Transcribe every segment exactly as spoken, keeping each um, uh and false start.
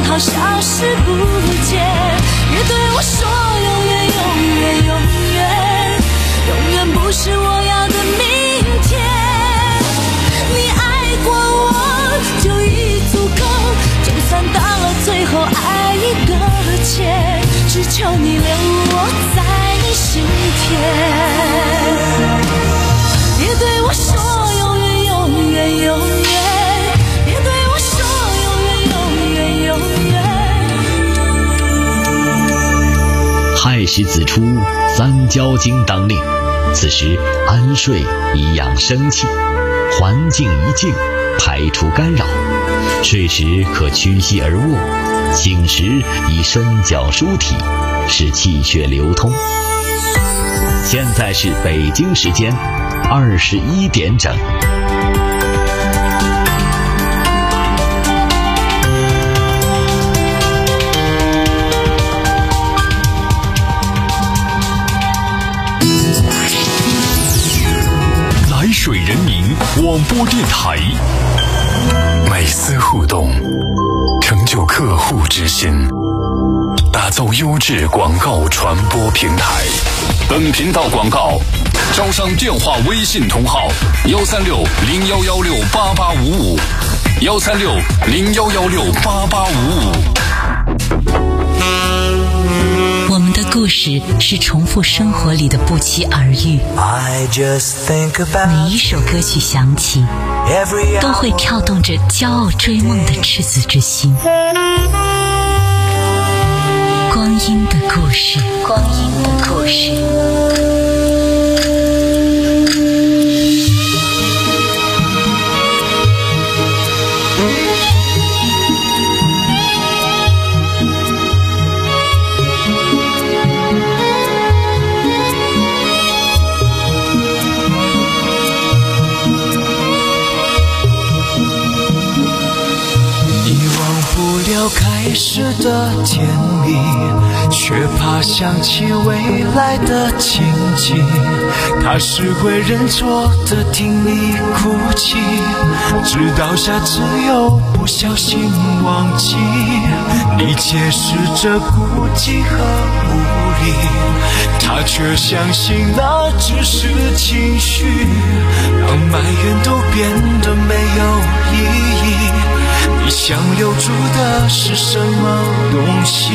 好消失不见。别对我说永远永远永远，永远不是我要的明天。你爱过我就已足够，就算到了最后爱已搁浅，只求你留我在你心田。别对我说永远永远永远，别对我说永远永远永远。 亥时子出，三焦经当令，此时安睡以养生气，环境一静，排除干扰。睡时可屈膝而卧，醒时以伸脚舒体，使气血流通。现在是北京时间二十一点整。 来水人民广播电台， 每丝互动，成就客户之心，打造优质广告传播平台。 本频道广告招商电话微信通号幺三六零幺幺六八八五五，幺三六零幺幺六八八五五。 我们的故事是重复生活里的不期而遇，每一首歌曲响起，都会跳动着骄傲追梦的赤子之心。光阴的故事，光阴的故事。 开始的甜蜜，却怕想起未来的情景。他是会认错的，听你哭泣，直到下次又不小心忘记。你解释着孤寂和无力，他却相信那只是情绪，让埋怨都变得没有意义。你想留住的是什么东西？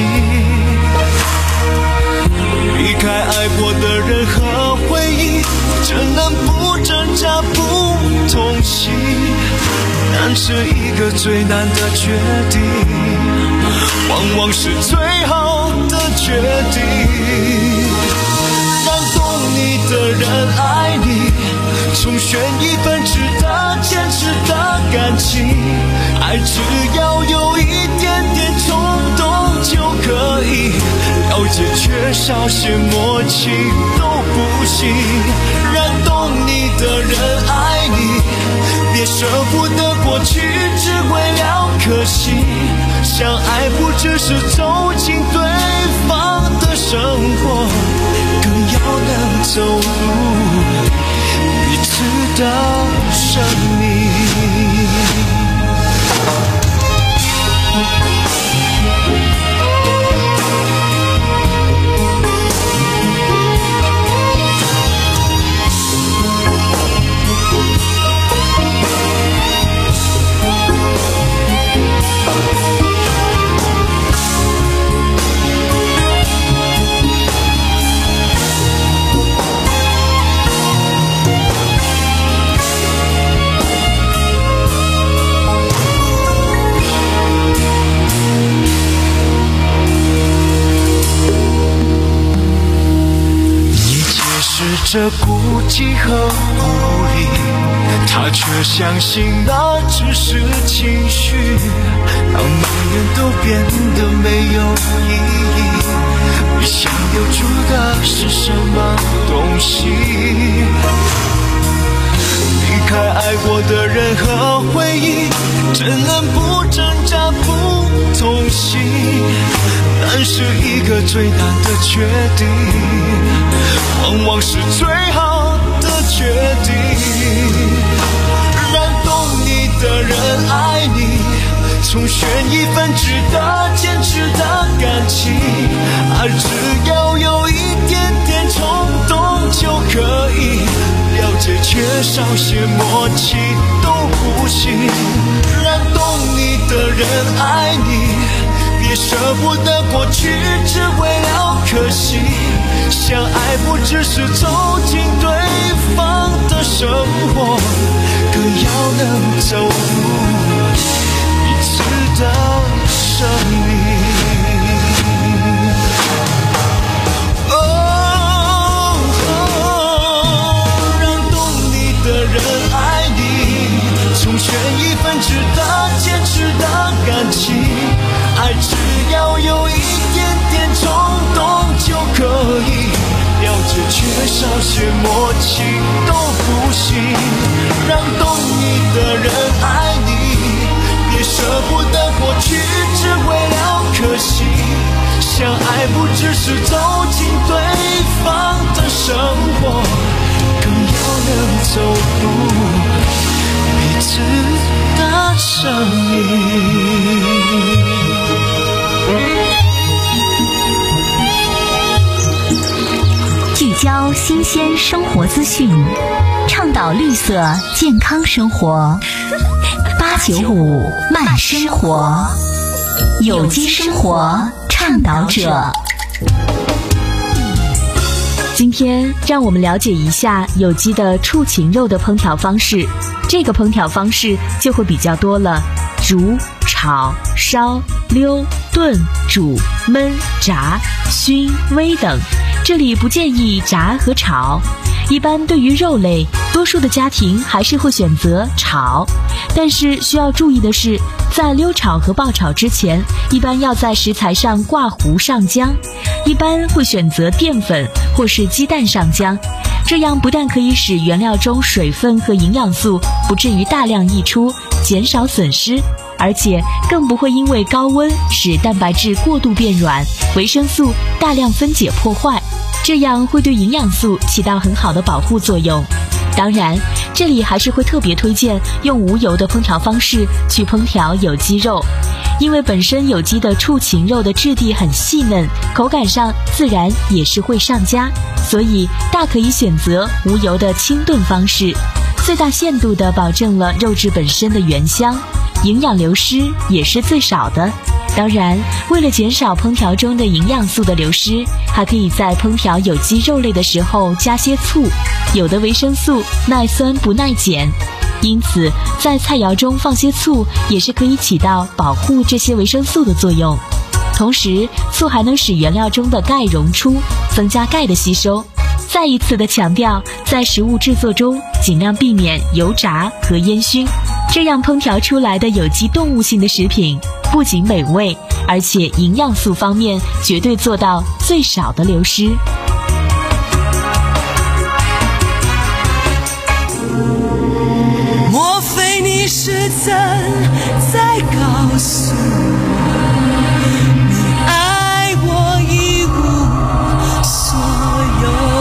离开爱过的人和回忆，怎能不挣扎不痛惜？但是一个最难的决定，往往是最好的决定。让懂你的人爱你，重选一份值得坚持的感情。爱只要有一点点冲动就可以，了解缺少些默契都不行。让懂你的人爱你，别舍不得过去只为了可惜。相爱不只是走进对方的生活，更要能走入彼此的生命。这孤寂和无力，他却相信那只是情绪，让埋怨都变得没有意义。你想留住的是什么东西？离开爱过的人和回忆，怎能不挣扎不痛惜？但是一个最难的决定，往往是最好的决定。让懂你的人爱你，重选一份值得爱只要有一点点冲动就可以，了解缺少些默契都不行。让懂你的人爱你，别舍不得过去只为了可惜。相爱不只是走进对方的生活，更要能走入彼此的生命。哦，让懂你的人爱你，从选一份值得坚持的感情。爱只要有一点点冲动就可以，了解缺少些默契都不行。让懂你的人爱你，别舍不得过去只为了可惜。相爱不只是走进对方的生活，更要能走入彼此的生命。 聚焦新鲜生活资讯，倡导绿色健康生活。八九五慢生活，有机生活倡导者。 今天让我们了解一下有机的畜禽肉的烹调方式。这个烹调方式就会比较多了，煮、炒、烧、溜、炖、煮、焖、炸、熏、煨等。这里不建议炸和炒。一般对于肉类，多数的家庭还是会选择炒，但是需要注意的是，在溜炒和爆炒之前，一般要在食材上挂糊上浆，一般会选择淀粉或是鸡蛋上浆，这样不但可以使原料中水分和营养素不至于大量溢出，减少损失，而且更不会因为高温使蛋白质过度变软，维生素大量分解破坏，这样会对营养素起到很好的保护作用。当然，这里还是会特别推荐用无油的烹调方式去烹调有机肉，因为本身有机的畜禽肉的质地很细嫩，口感上自然也是会上佳，所以大可以选择无油的清炖方式，最大限度地保证了肉质本身的原香，营养流失也是最少的。当然，为了减少烹调中的营养素的流失，还可以在烹调有机肉类的时候加些醋，有的维生素耐酸不耐碱，因此在菜肴中放些醋也是可以起到保护这些维生素的作用。同时，醋还能使原料中的钙溶出，增加钙的吸收。再一次的强调，在食物制作中尽量避免油炸和烟熏，这样烹调出来的有机动物性的食品不仅美味，而且营养素方面绝对做到最少的流失。 莫非你是曾在告诉我，你爱我一无所有？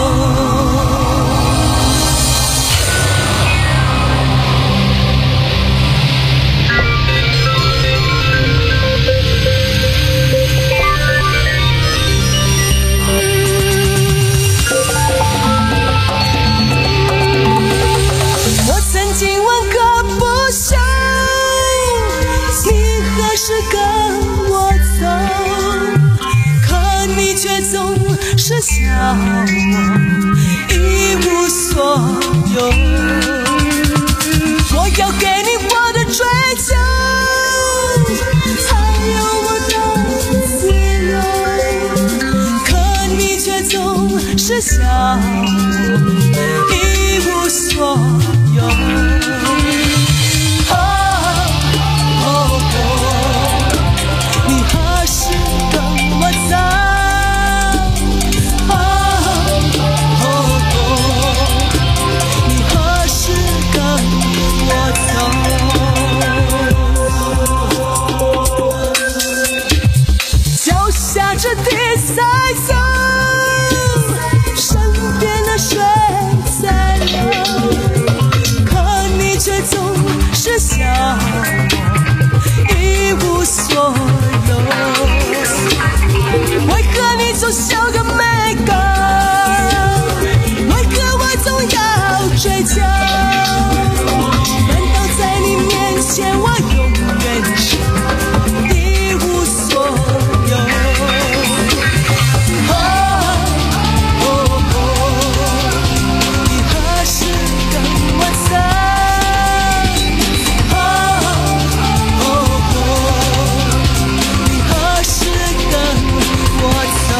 是笑我一无所有，我要给你我的追求，才有我的自由，可你却总是笑我一无所有。你何难道在你面前我永远是一无所有？哦哦哦，你何时跟我走？哦哦哦，你何时跟我走？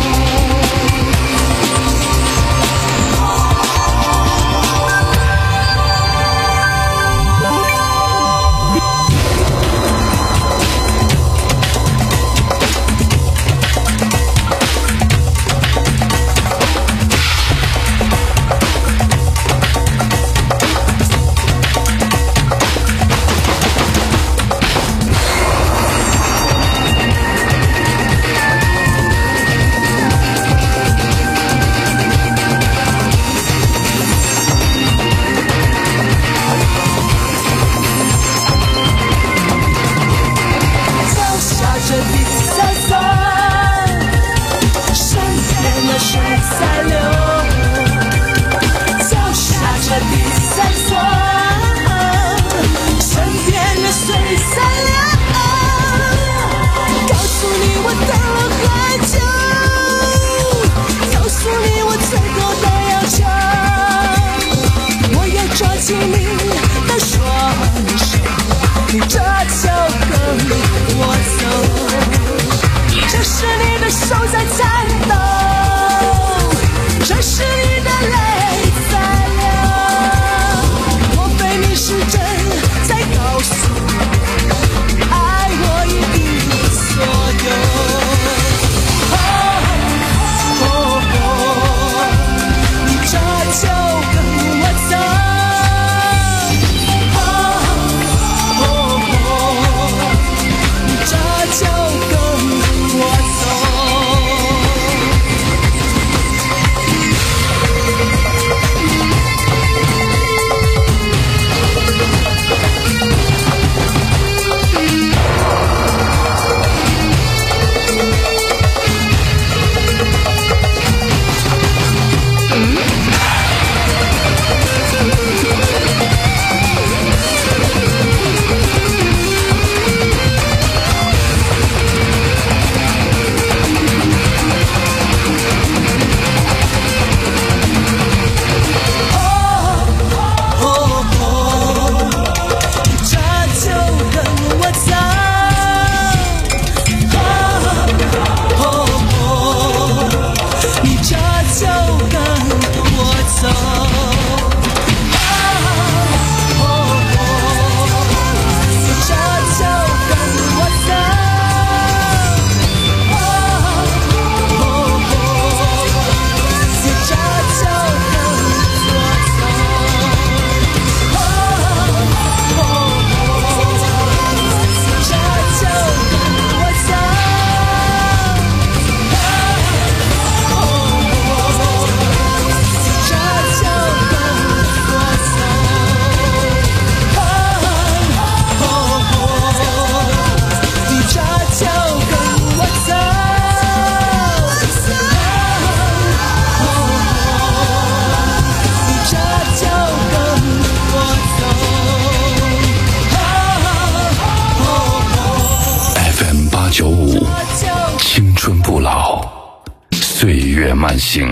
九五，青春不老，岁月慢行。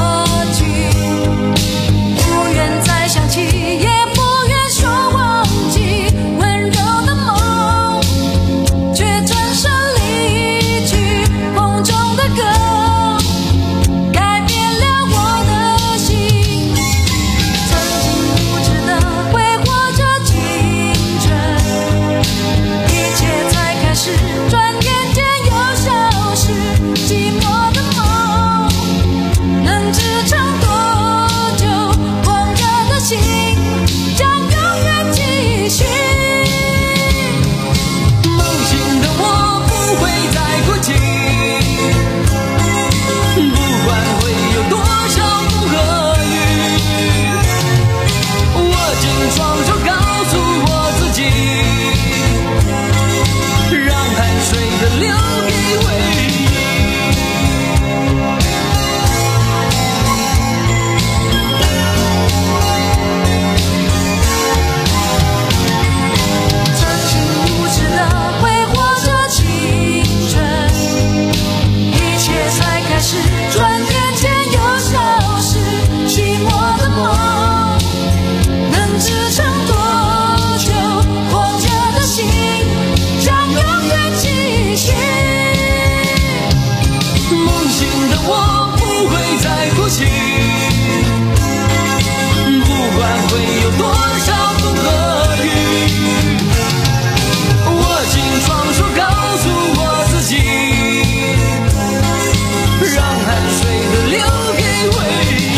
想起，也不愿说忘记。 哭泣，不管会有多少风和雨，我尽双手告诉我自己，让汗水的留给回忆。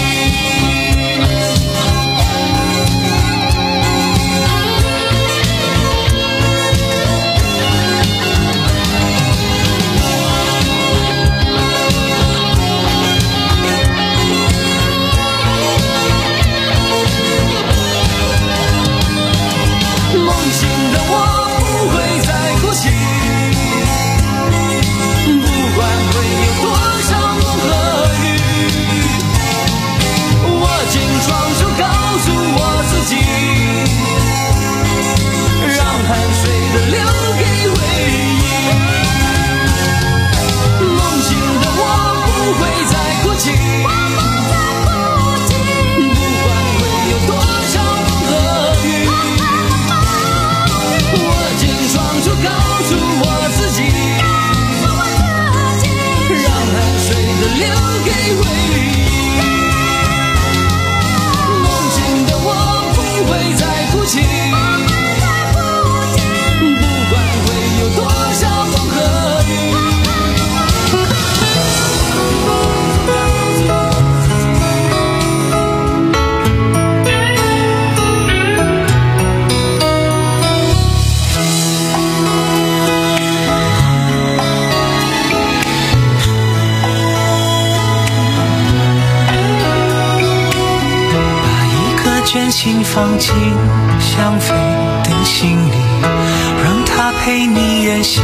心放进想飞的心里，让它陪你远行。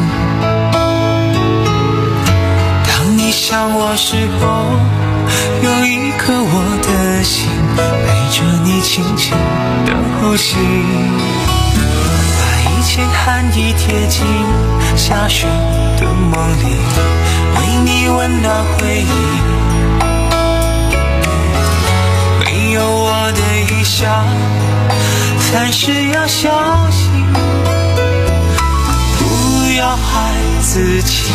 当你想我时候，有一颗我的心陪着你轻轻的呼吸，把一切寒意贴近下雪的梦里，为你温暖回忆。没有我的一笑，凡事要小心，不要害自己，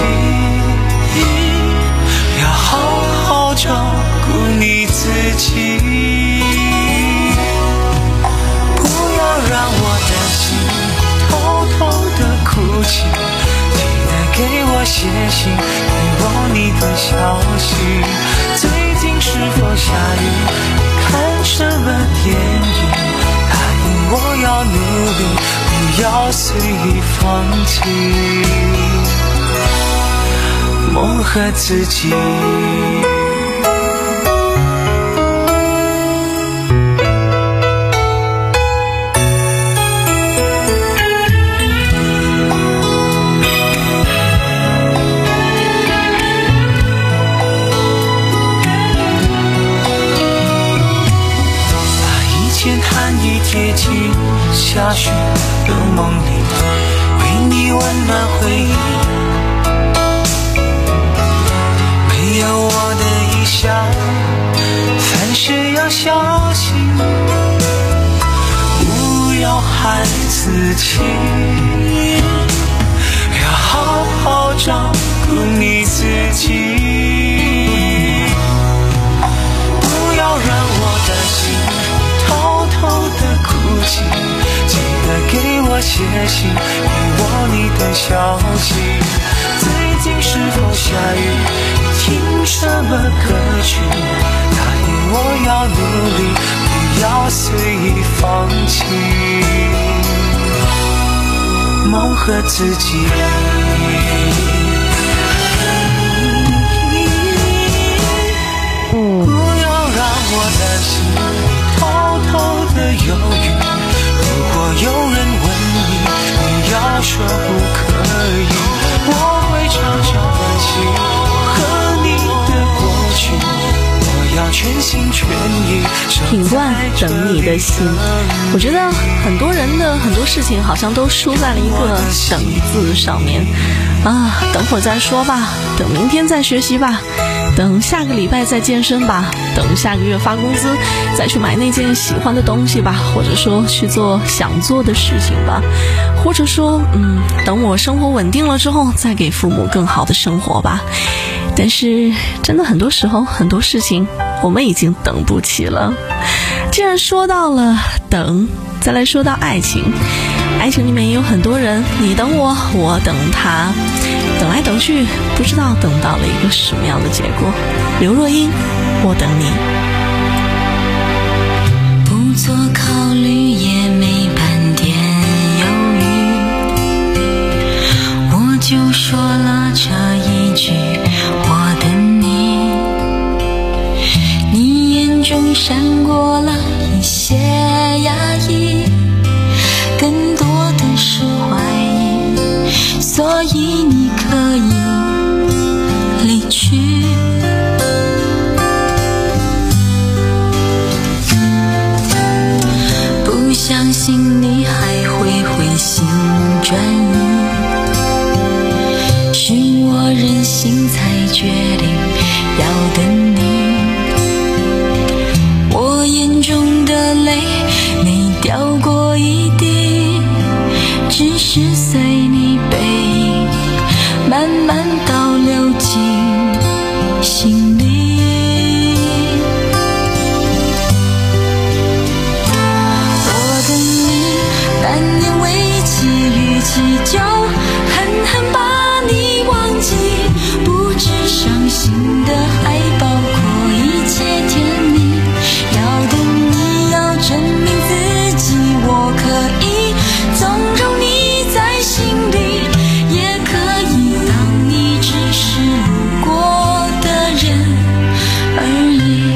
要好好照顾你自己，不要让我的心偷偷的哭泣，记得给我写信，给我你的消息。最近是否下雨？看什么电影？答应我要努力，不要随意放弃，梦和自己。贴近下雪的梦里，为你温暖回忆。没有我的一笑，凡事要小心，不要害自己，要好好照顾你自己，不要让我的心偷偷的哭泣，记得给我写信，给我你的消息。最近是否下雨？听什么歌曲？答应我要努力，不要随意放弃，梦和自己。不要让我的心偷偷的犹豫，如果有人问你，你要说不可以，我会常常温习和你的过去，我要全心全意品冠等你的心。我觉得很多人的很多事情好像都输在了一个等字上面啊，等会儿再说吧，等明天再学习吧。 等下个礼拜再健身吧，等下个月发工资再去买那件喜欢的东西吧，或者说去做想做的事情吧，或者说嗯，等我生活稳定了之后再给父母更好的生活吧。但是真的很多时候很多事情我们已经等不起了。既然说到了等，再来说到爱情，爱情里面也有很多人，你等我，我等他，等来等去不知道等到了一个什么样的结果。刘若英，我等你。 不做考虑也没半点犹豫，我就说了这一句我等你。你眼中闪过了一些压抑，更多的是怀疑，所以你可以离去。不相信你还会回心转意，是我任性才决定要等你。我眼中的泪没掉过一滴，只是随你背影慢慢倒流进心里。我等你半年为期，逾期就狠狠把你忘记，不止伤心的还包括一切甜蜜。要等你要证明自己，我可以纵容你在心里，也可以当你只是路过的人而已。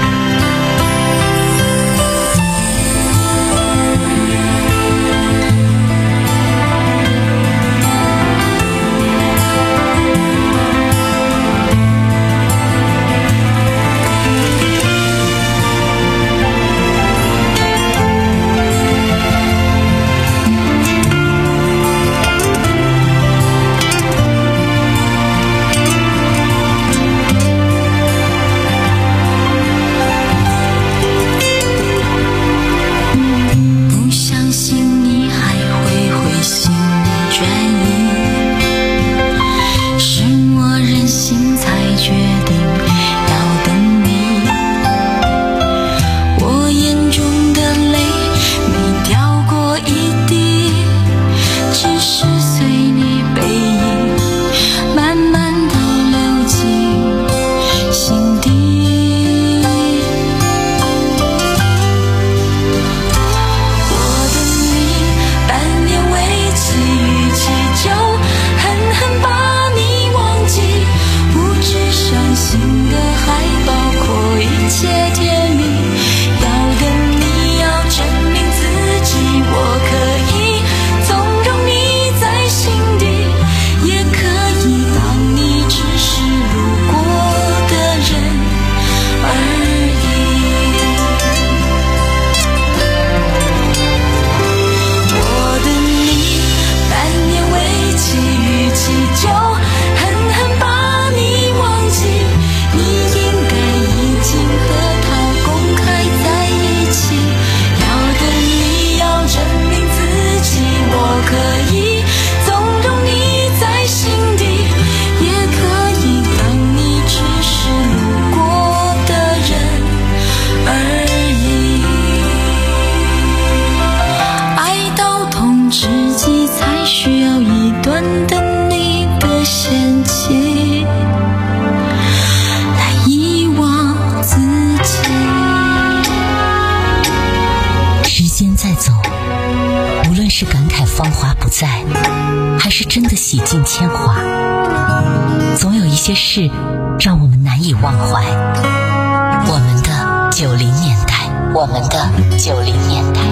还是真的洗尽铅华，总有一些事让我们难以忘怀。我们的九零年代，我们的九零年代。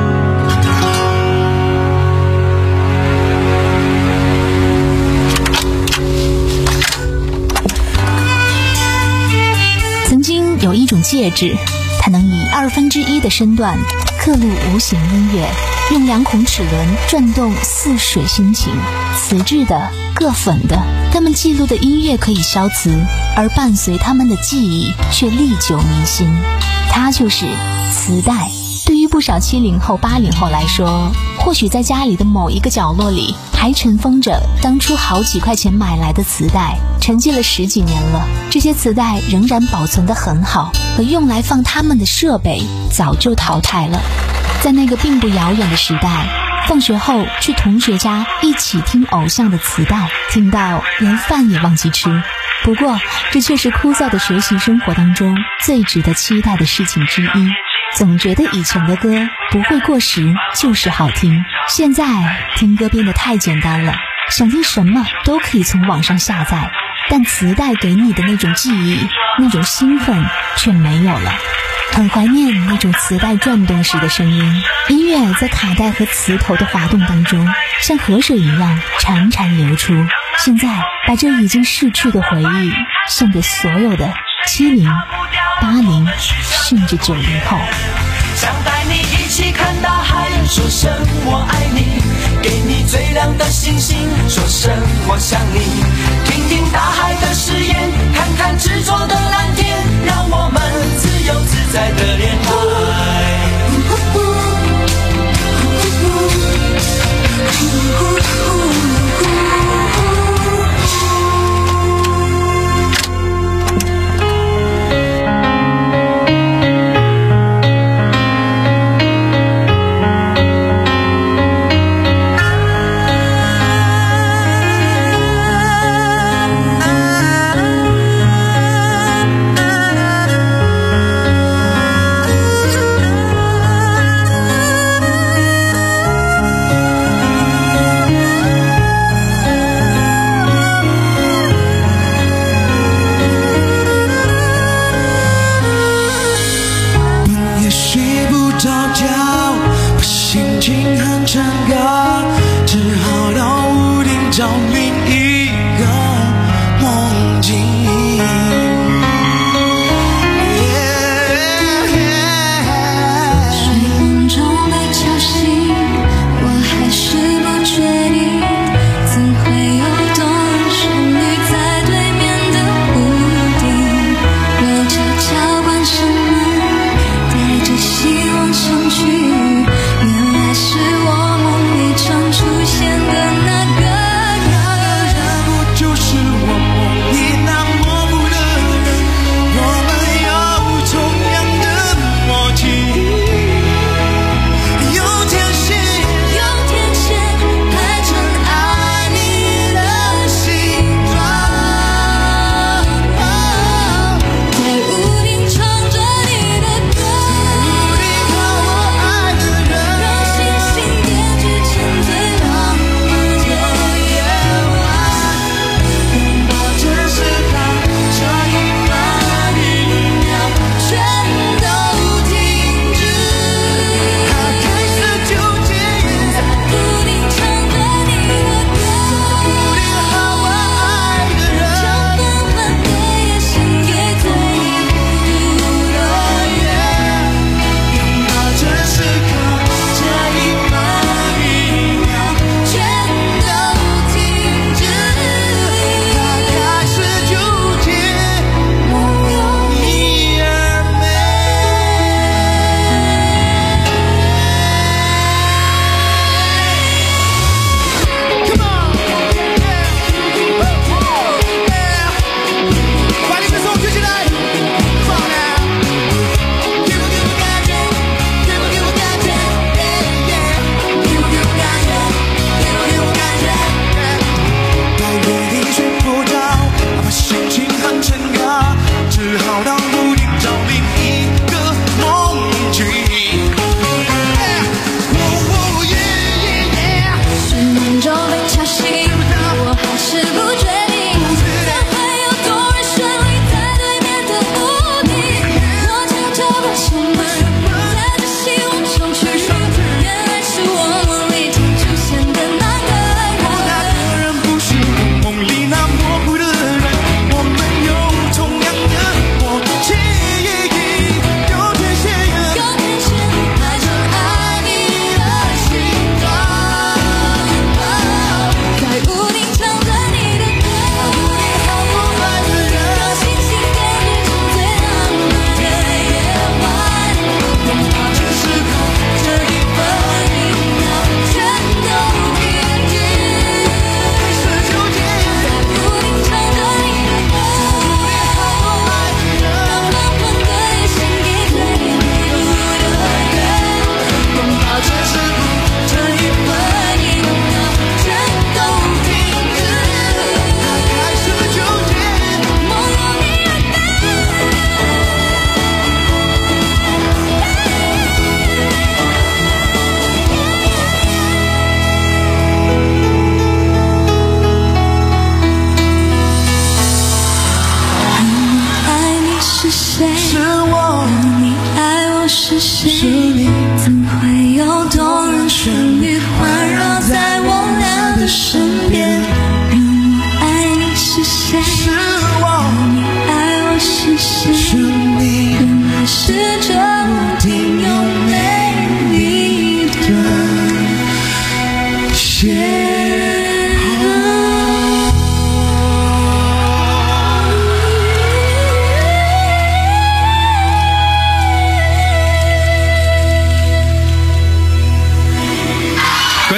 曾经有一种介质，它能以二分之一的身段刻录无形音乐，用两孔齿轮转动似水心情，瓷质的、铬粉的、 他们记录的音乐可以消磁，而伴随他们的记忆却历久弥新。它就是磁带。对于不少七零后、八零后来说，或许在家里的某一个角落里还尘封着当初好几块钱买来的磁带，沉寂了十几年了，这些磁带仍然保存得很好，可用来放他们的设备早就淘汰了。在那个并不遥远的时代，放学后去同学家一起听偶像的磁带，听到连饭也忘记吃。不过这却是枯燥的学习生活当中最值得期待的事情之一。总觉得以前的歌不会过时，就是好听。现在听歌变得太简单了，想听什么都可以从网上下载，但磁带给你的那种记忆，那种兴奋却没有了。很怀念那种磁带转动时的声音，音乐在卡带和磁头的滑动当中像河水一样潺潺流出。现在把这已经逝去的回忆送给所有的七零、八零甚至九零后。 想带你一起看大海，说声我爱你，给你最亮的星星，说声我想你。听听大海的誓言，看看执着的蓝天，让我们自由自在的恋爱。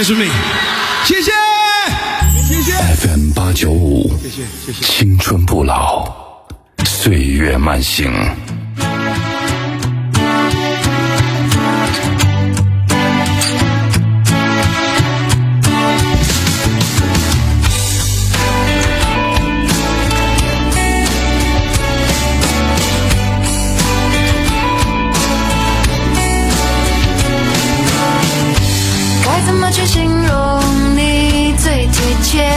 Excuse me， 谢谢，谢谢。 F M 八九五， 谢谢谢谢。 青春不老，岁月慢行。 去形容你最贴切，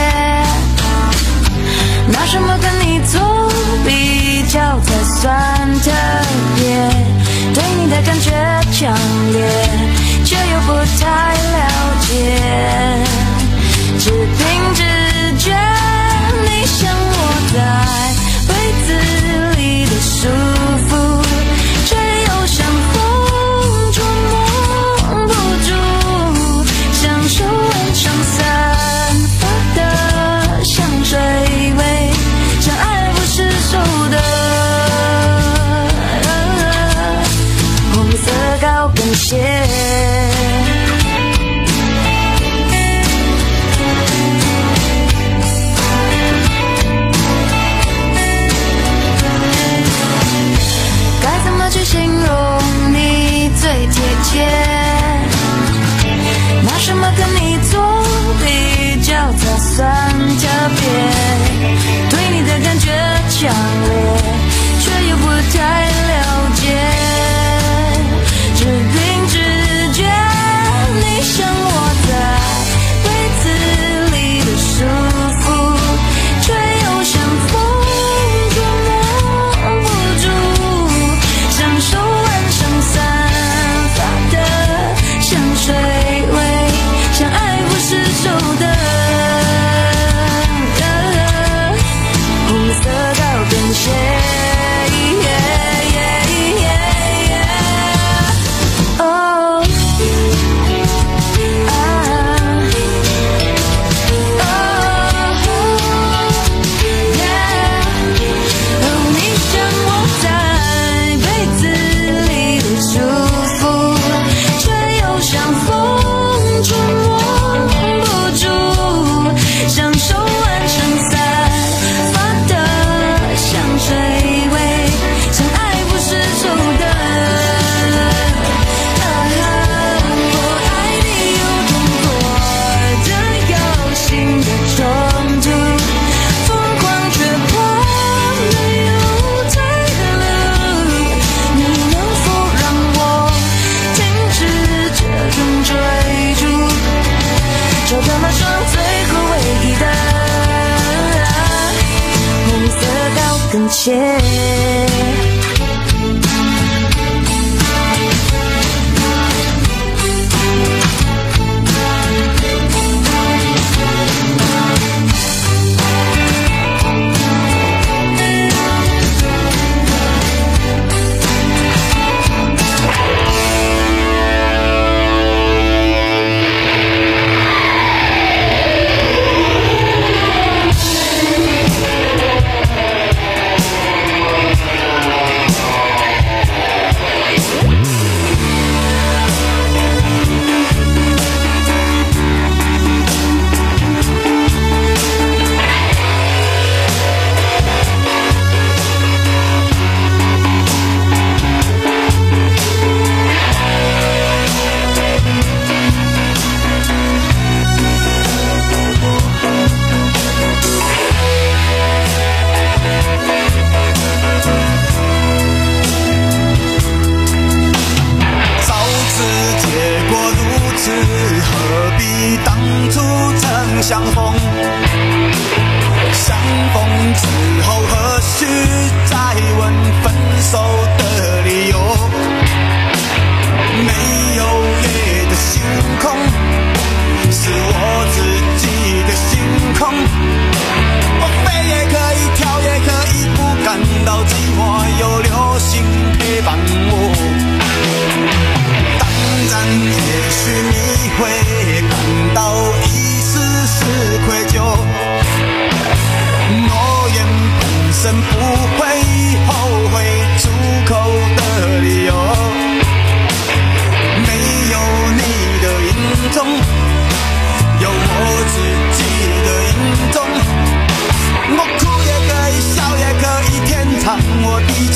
拿什么跟你做比较才算特别？对你的感觉强烈，却又不太了解，只凭直觉，你像我在被子里的束缚，却又像风捉摸不住，享受晚上散发的香水味，像爱不释手的红色高跟鞋。该怎么去形容你最贴切？拿什么跟你做比较才算特别？对你的感觉强烈，却又不太了解，只凭直觉，你像我在被子里的束缚，却又像风捉摸不住，享受晚上散发的香水味，像爱不释手的红色高跟鞋。哦，啊，哦，你像我在被子里的束缚，却又像风捉摸不住，享受晚上散发的香水味，像爱不释手的啊，我爱你有痛过的有心的冲突，疯狂却怕没有退路，你能否让我停止这种追逐，找到那双最后唯一的红色高跟鞋。 相逢，相逢之后何须再问分手的理由？没有夜的星空，是我自己的星空。我飞也可以，跳也可以，不感到寂寞，有流星陪伴我。当然，也许你会感到一丝丝愧疚，诺言本身不会后悔出口的理由，没有你的影踪，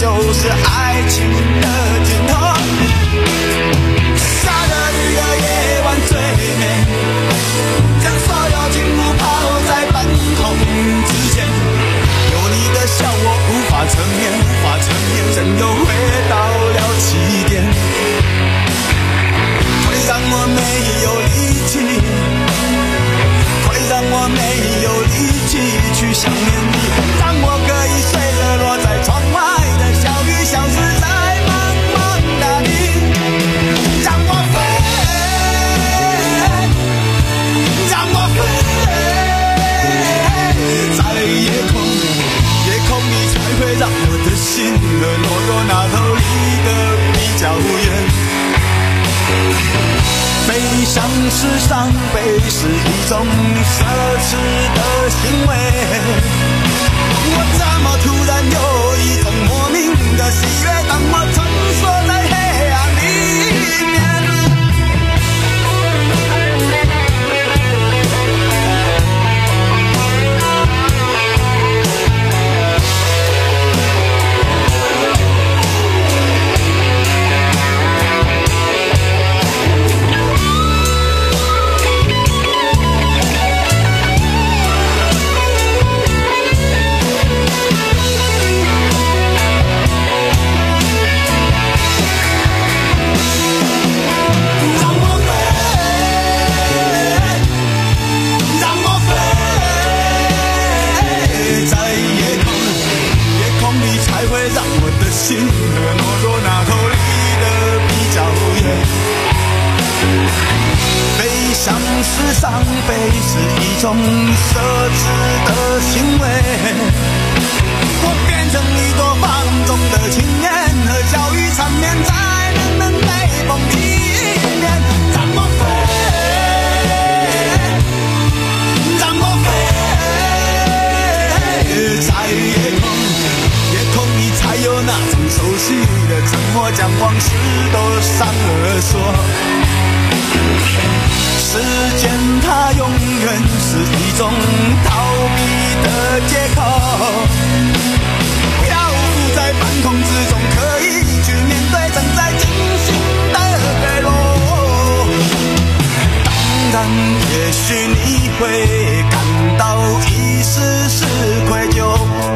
就是爱情的尽头。下着雨的夜晚最美，将所有情路抛在半空之间。有你的笑我无法成眠，无法成眠，人又回到了起点。会让我没有力气，会让我没有力气去想念你，让我可以随着落在窗外的小雨消失在茫茫大地，让我飞，让我飞，在夜空，夜空里才会让我的心和落落那头离得比较远。悲伤是伤悲，是一种奢侈的行为。我怎么突然有一种莫名的喜悦，当我穿梭在黑暗里面。心和懦弱那头离得比较远，悲伤是伤悲，是一种奢侈的行为。我变成一朵放纵的青年，和小雨缠绵在冷冷北风里面。让我飞，让我飞，在夜空。你才有那种熟悉的沉默，将往事都散而说。时间它永远是一种逃避的借口，漂浮在半空之中，可以去面对正在进行的坠落。当然，也许你会感到一丝丝愧疚。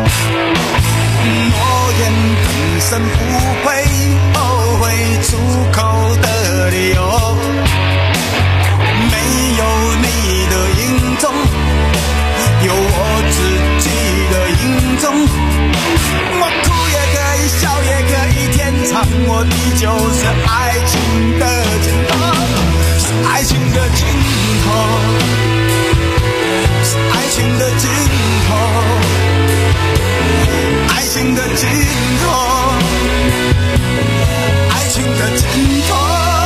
诺言本身不会后悔出口的理由，没有你的影踪，有我自己的影踪。我哭也可以，笑也可以，天长，我的就是爱情的尽头，是爱情的尽头，是爱情的尽头。爱情的尽头，爱情的尽头。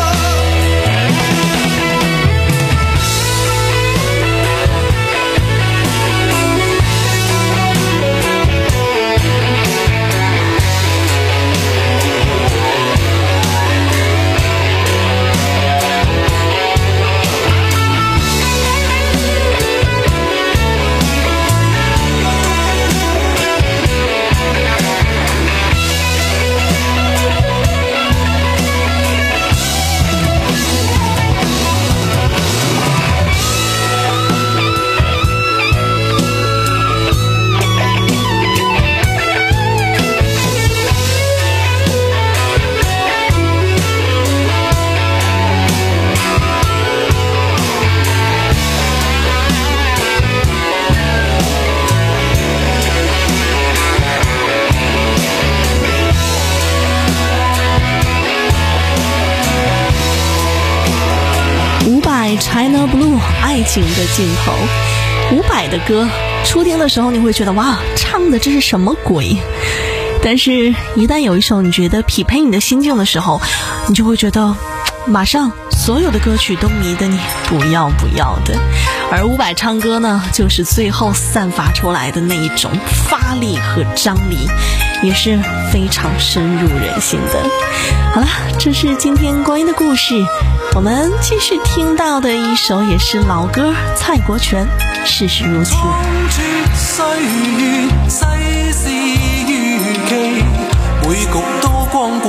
China Blue 爱情的尽头，伍佰的歌初听的时候你会觉得哇，唱的这是什么鬼，但是一旦有一首你觉得匹配你的心境的时候，你就会觉得马上所有的歌曲都迷得你不要不要的。而伍佰唱歌呢，就是最后散发出来的那一种发力和张力，也是非常深入人心的。好了，这是今天光阴的故事，我们继续听到的一首也是老歌，蔡國權《世事如棋》。 歲月世事如棋，回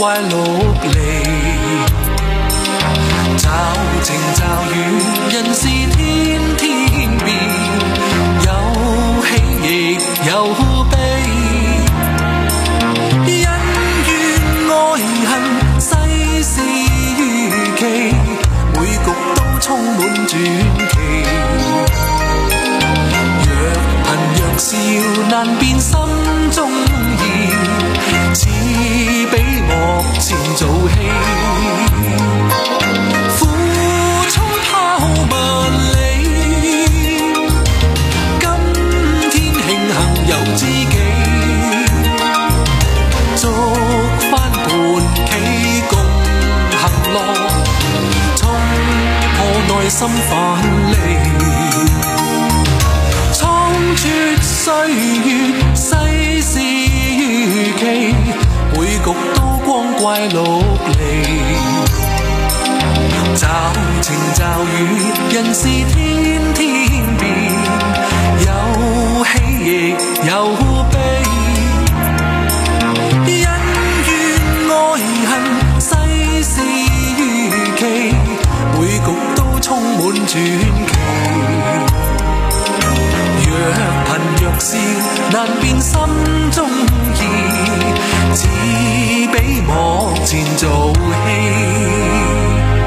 怪陸離。找情找雨，人是天天變，有喜亦有悲。恩怨愛恨，世事如棋，每局都充滿傳奇。若貧若笑，難辨心中意，似比幕前做戲。苦衝拋萬里，今天慶幸有知己，捉翻盤棋共行樂，衝破內心藩籬。穿歲月，世事如棋，每局都光怪陸離。找情找雨，人是天天變，有喜亦有悲。恩怨愛恨，世事如棋，每局都充滿傳奇。若貧若笑，難辨心中意，似比幕前做戲。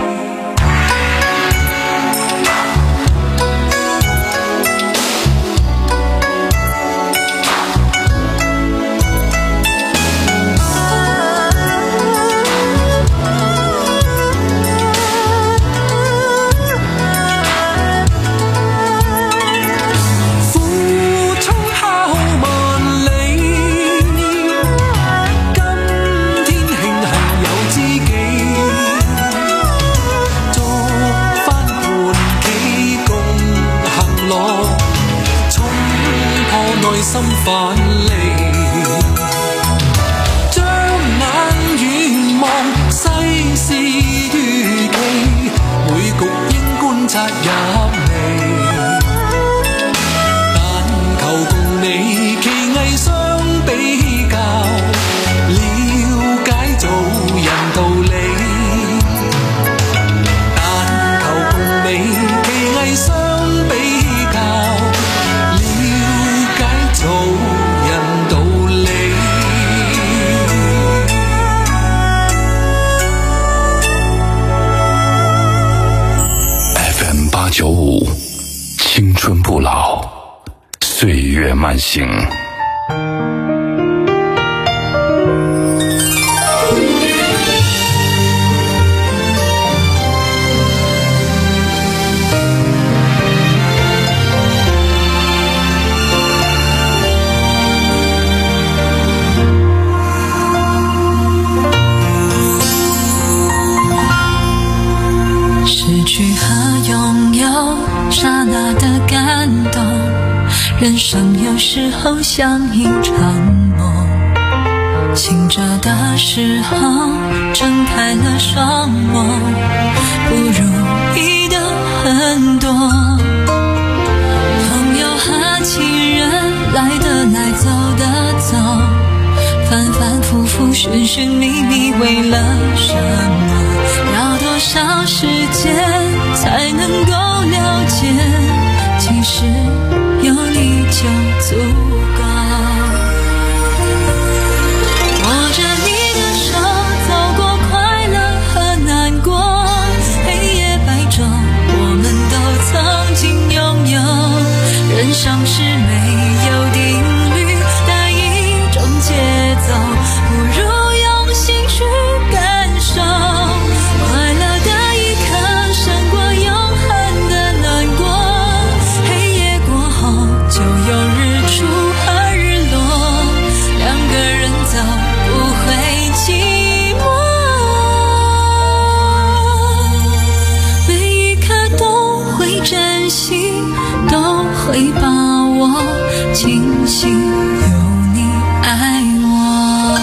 心藩籬，將眼遠望，世事如棋，每局應觀察入微。但求共你奇藝相比較，了解做人道理。但求共你奇藝相比較，做人道理。 F M 八九五，青春不老，岁月慢行。 失去和拥有，刹那的感动，人生有时候像一场梦，醒着的时候睁开了双眸，不如意的很多，朋友和情人来的来走的走，反反复复寻寻觅觅，为了什么？要多少时间才能够了解？其实有你就足够。握着你的手，走过快乐和难过，黑夜白昼，我们都曾经拥有。人生是没有定律的一种节奏，不如用心去感受。会把握，庆幸有你爱我。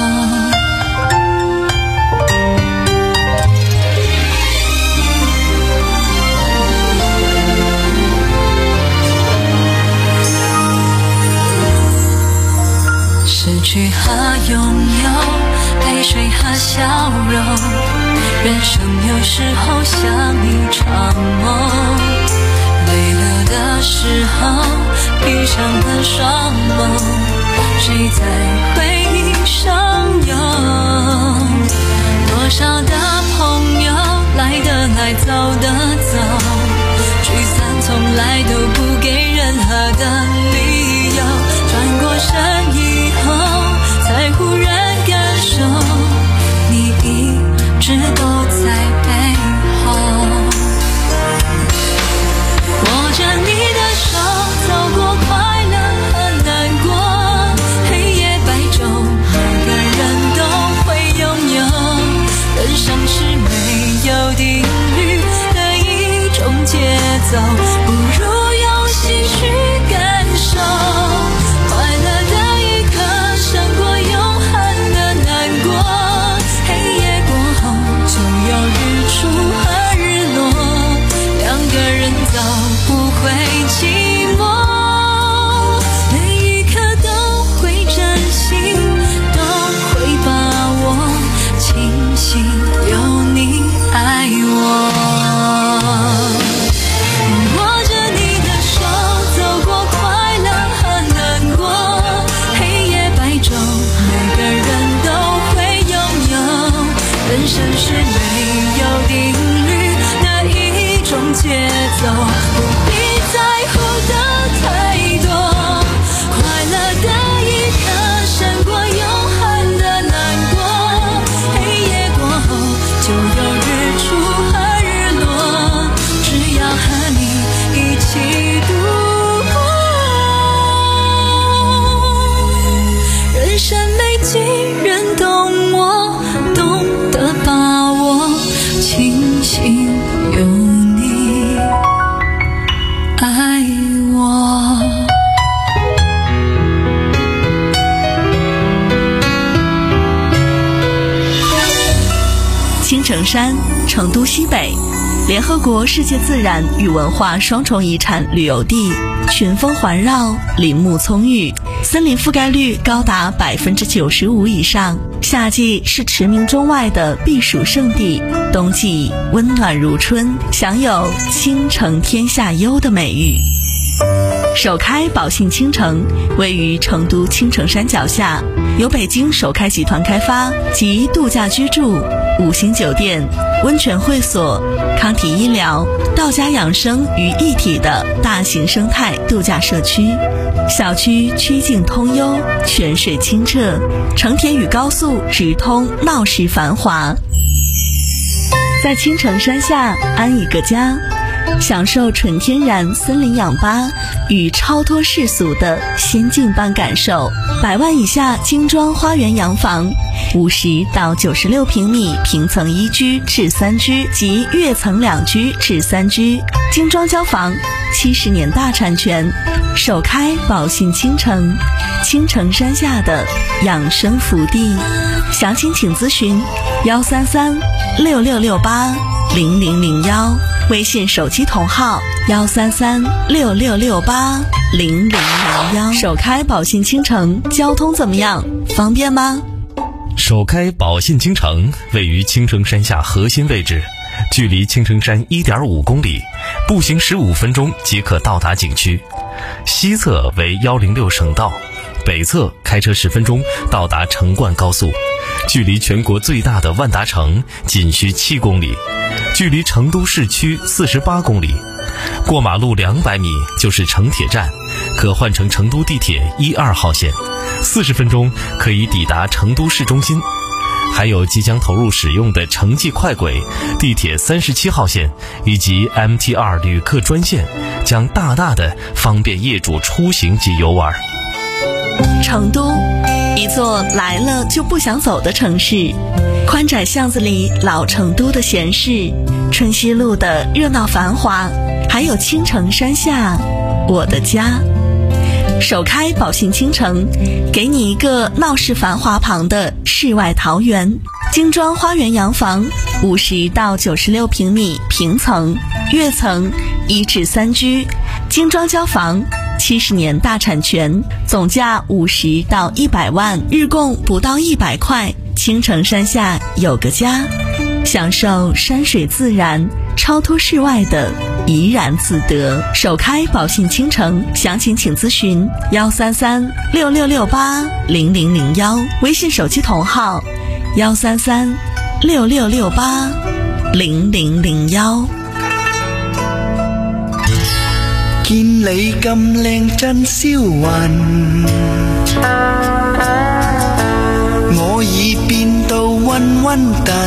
失去和拥有， 泪水和笑容，人生有时候像一场梦，累了的时候闭上了双眸，谁在回忆上游？多少的朋友来的来走的走，聚散从来都不给任何的理由，转过身以后才忽然感受，你一直都在背后。握着你的手走过快乐和难过，黑夜白昼每个人都会拥有，人生是没有定律的一种节奏，不如用心去感受，快乐的一刻胜过永恒的难过，黑夜过后就有日出和日落，两个人都不会寂寞，每一刻都会珍惜，都会把握，庆幸有你爱我。握着你的手走过快乐和难过，黑夜白昼每个人都会拥有，人生是没有定律的一种节奏，不必在乎的太多，快乐的一刻胜过永恒的难过，黑夜过后就有日出和日落，只要和你一起度过，人生没几人懂我，懂得把握，庆幸有你爱我。 青城山，成都西北，联合国世界自然与文化双重遗产旅游地，群峰环绕，林木葱郁，森林覆盖率高达百分之九十五以上。夏季是驰名中外的避暑胜地，冬季温暖如春，享有青城天下优的美誉。首开宝信青城位于成都青城山脚下，由北京首开集团开发，集度假居住、五星酒店、温泉会所、康体医疗、道家养生于一体的大型生态度假社区。小区曲径通幽，泉水清澈，城铁与高速直通，闹市繁华。在青城山下安一个家，享受纯天然森林氧吧与超脱世俗的仙境般感受。百万以下精装花园洋房，五十到九十六平米平层一居至三居及跃层两居至三居，精装交房，七十年大产权，首开宝信青城，青城山下的养生福地。详情请咨询幺三三六六六八零零零幺，微信手机同号幺三三六六六八零零零幺。首开宝信青城，交通怎么样？方便吗？ 首开宝信青城位于青城山下核心位置，距离青城山 一点五公里，步行十五分钟即可到达景区。西侧为一零六省道，北侧开车十分钟到达成灌高速，距离全国最大的万达城仅需七公里，距离成都市区四十八公里，过马路两百米就是成铁站，可换乘成都地铁一二号线，四十分钟可以抵达成都市中心。还有即将投入使用的城际快轨、地铁三十七号线以及 M T 二 旅客专线，将大大的方便业主出行及游玩。 成都，一座来了就不想走的城市，宽窄巷子里老成都的闲适，春熙路的热闹繁华，还有青城山下我的家。首开宝信青城，给你一个闹市繁华旁的世外桃源，精装花园洋房，五十到九十六平米平层，跃层一至三居，精装交房， 七十年大产权，总价五十到一百万，日供不到一百块。青城山下有个家，享受山水自然，超脱世外的怡然自得。首开宝信倾城，详情请咨询幺三三六六六八零零零幺，微信手机同号幺三三六六六八零零零幺。 見你咁靚真銷魂，我已變到暈暈頓，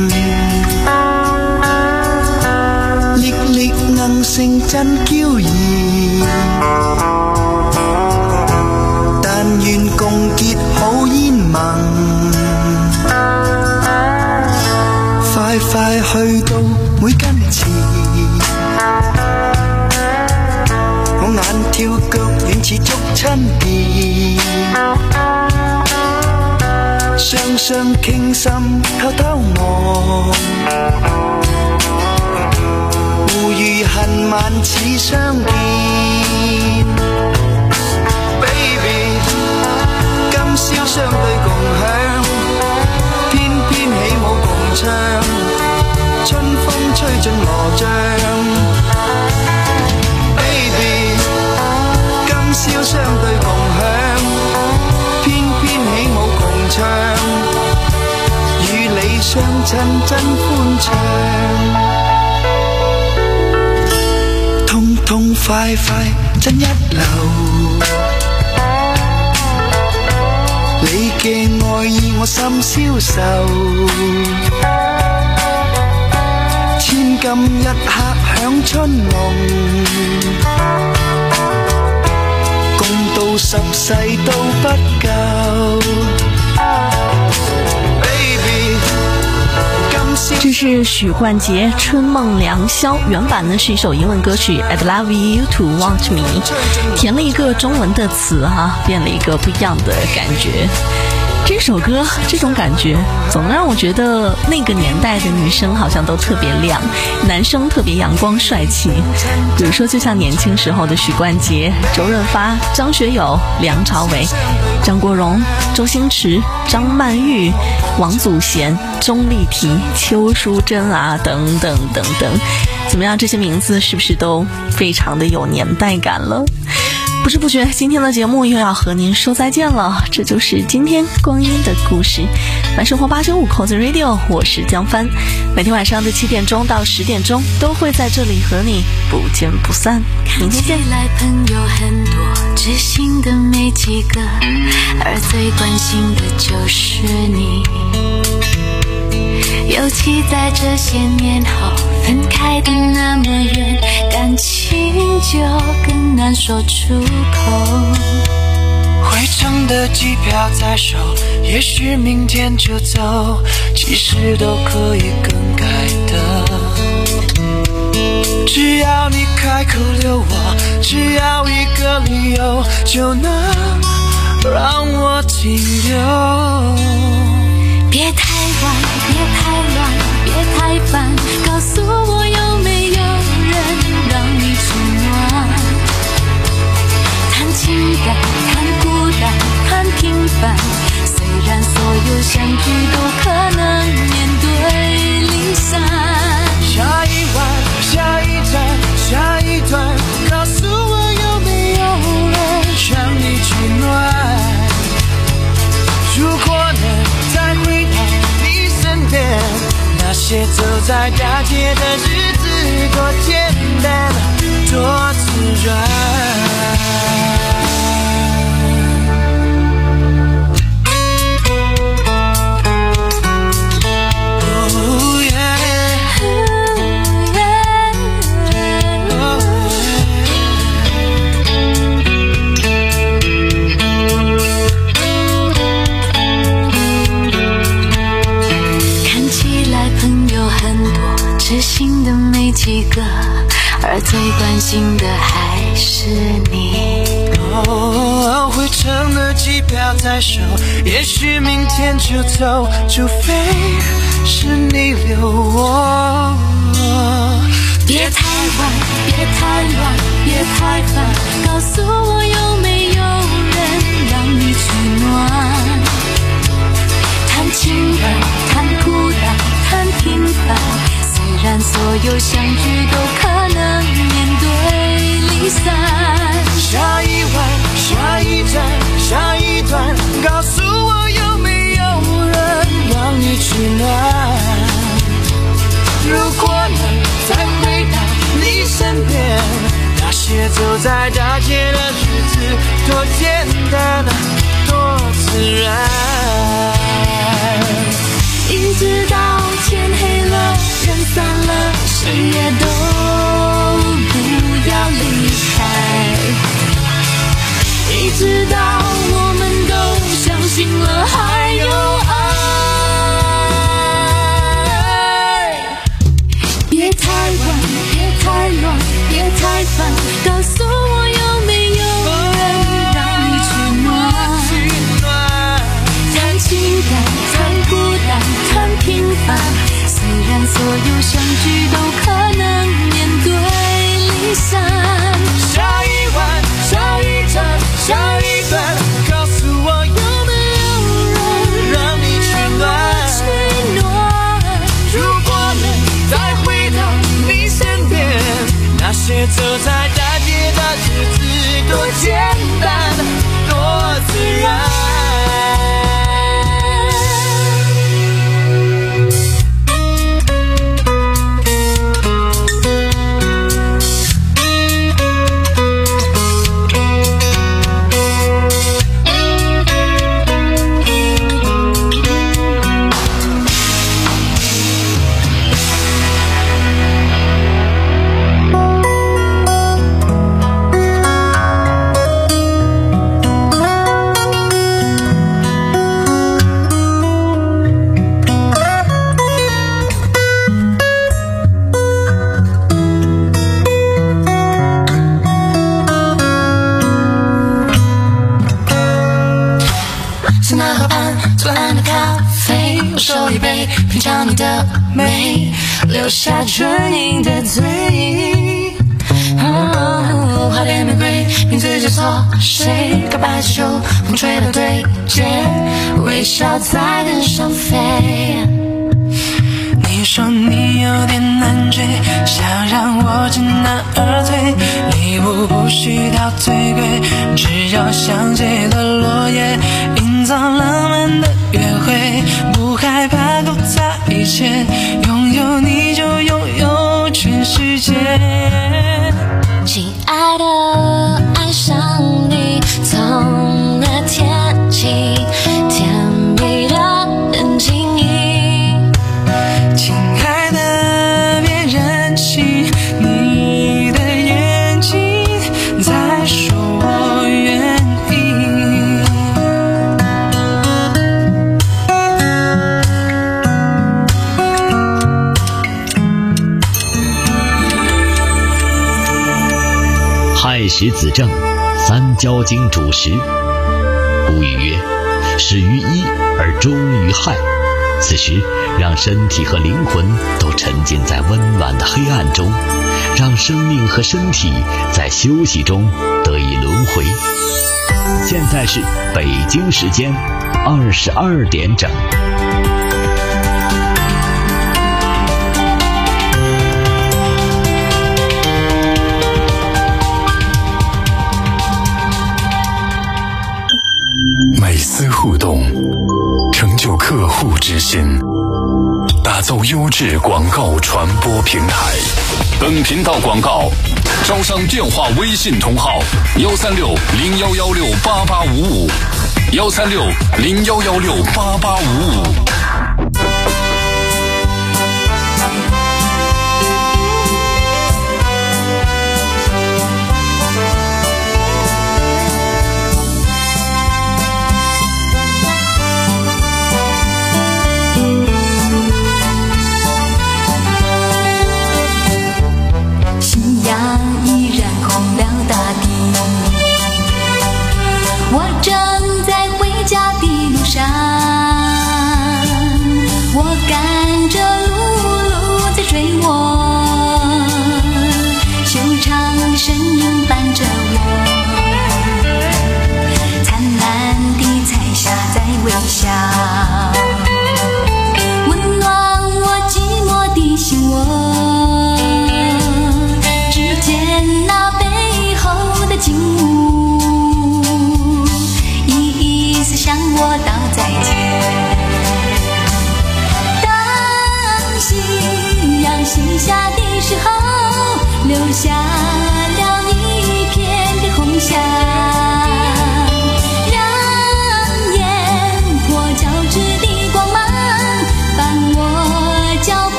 歷歷硬性真嬌異，但願共結好煙盟，快快去到每根刺。我眼跳腳軟似捉親別，雙雙傾心偷偷望，互遇恨晚似相見。Baby， 今宵相對共享，偏偏起舞共唱，春風吹進羅帳。今宵相對共享，偏偏起舞共唱，與你相襯真歡暢，痛痛快快真一流。你嘅愛意我心消受，千金一刻享春夢。到十世都不夠 Baby， 这是许冠杰《春梦良宵》，原版呢是一首英文歌曲 I'd love you to want me， 填了一个中文的词哈，变了一个不一样的感觉。这首歌这种感觉总能让我觉得那个年代的女生好像都特别亮，男生特别阳光帅气。比如说就像年轻时候的许冠杰、周润发、张学友、梁朝伟、张国荣、周星驰、张曼玉、王祖贤、钟丽缇、邱淑贞啊等等等等。怎么样，这些名字是不是都非常的有年代感了？不知不觉今天的节目又要和您说再见了，这就是今天光阴的故事。晚生活八九五口子 Radio， 我是江帆，每天晚上的七点钟到十点钟都会在这里和你不见不散。明天见。 看起来朋友很多，知心的没几个，而最关心的就是你。尤其在这些年后，分开的那么远，感情就更难说出口。 回程的机票在手，也许明天就走，其实都可以更改的。只要你开口留我，只要一个理由，就能让我停留。 别太晚，别太乱，别太烦，告诉我有没有人让你取暖。谈情感，谈孤单，谈平凡，虽然所有相聚都可能面对离散。 下一晚，下一站，下一段，告诉我有没有人让你取暖。如果能再回到你身边，那些走在大街的日子多简单，多自然。 知心的没几个，而最关心的还是你。 哦，回程的机票在手，也许明天就走，除非是你留我。 别太晚，别太乱，别太烦，告诉我有没有人让你取暖。谈情感，谈孤单，谈平凡，虽然所有相聚都可能面对离散。 下一晚，下一站，下一段，告诉我有没有人让你取暖。如果能再回到你身边，那些走在大街的日子多简单，多自然。 一直到天黑了，人散了，谁也都不要离开。一直到我们都相信了还有爱。别太晚，别太乱，别太烦，告诉我有没有人让你取暖。谈情感，谈孤单，谈平凡，虽然所有相聚都可能面对离散。 下一晚，下一站，下一段，告诉我有没有人让你取暖。如果能再回到你身边，那些走在大街的日子多简单，多自然。 品尝你的美，留下唇印的醉意。哦，花恋玫瑰，名字叫做谁？告白气球，风吹到对街，微笑在天上飞。 你说你有点难追，想让我知难而退，礼物不需到最贵，只要香结的落叶，营造浪漫的约会，不害怕勾擦一切，拥有你就拥有全世界。 亲爱的，爱上你，从那天起，甜蜜的很轻易。 亲爱的，别任性，你的眼睛在说我愿意。 亥时子正，三焦经主时。古语曰：始于一而终于亥。此时让身体和灵魂都沉浸在温暖的黑暗中，让生命和身体在休息中得以轮回。现在是北京时间二十二点整。 每丝互动，成就客户之心，打造优质广告传播平台。 本频道广告招商电话微信同号：幺三六零幺幺六八八五五，幺三六零幺幺六八八五五。 我正在回家的路上。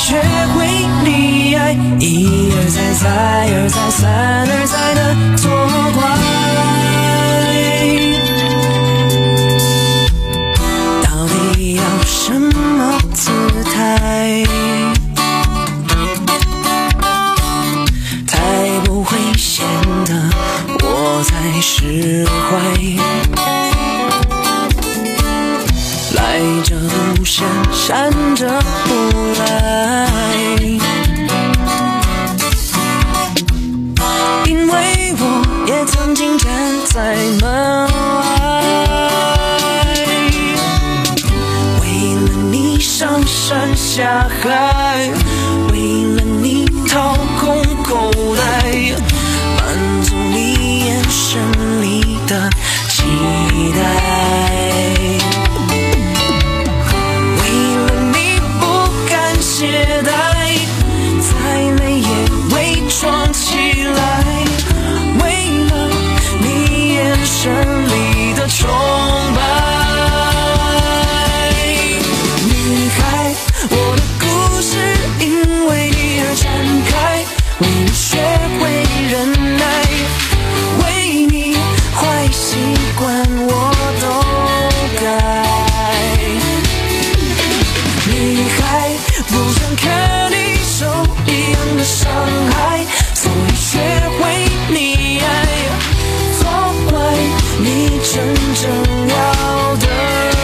学会溺爱，一而再再而再三而再的错怪。到底要什么姿态，才不会显得我在释怀？来者不善，善者不来，因为我也曾经站在门外，为了你上山下海，为了你掏空口袋，满足你眼神里的期待。懈怠，再累也伪装起来，为了你眼神里的崇拜。女孩，我的故事因为你而展开，为你学会忍耐，为你坏习惯我都改。女孩，不想看你受一样的伤害，所以学会溺爱，做回你真正要的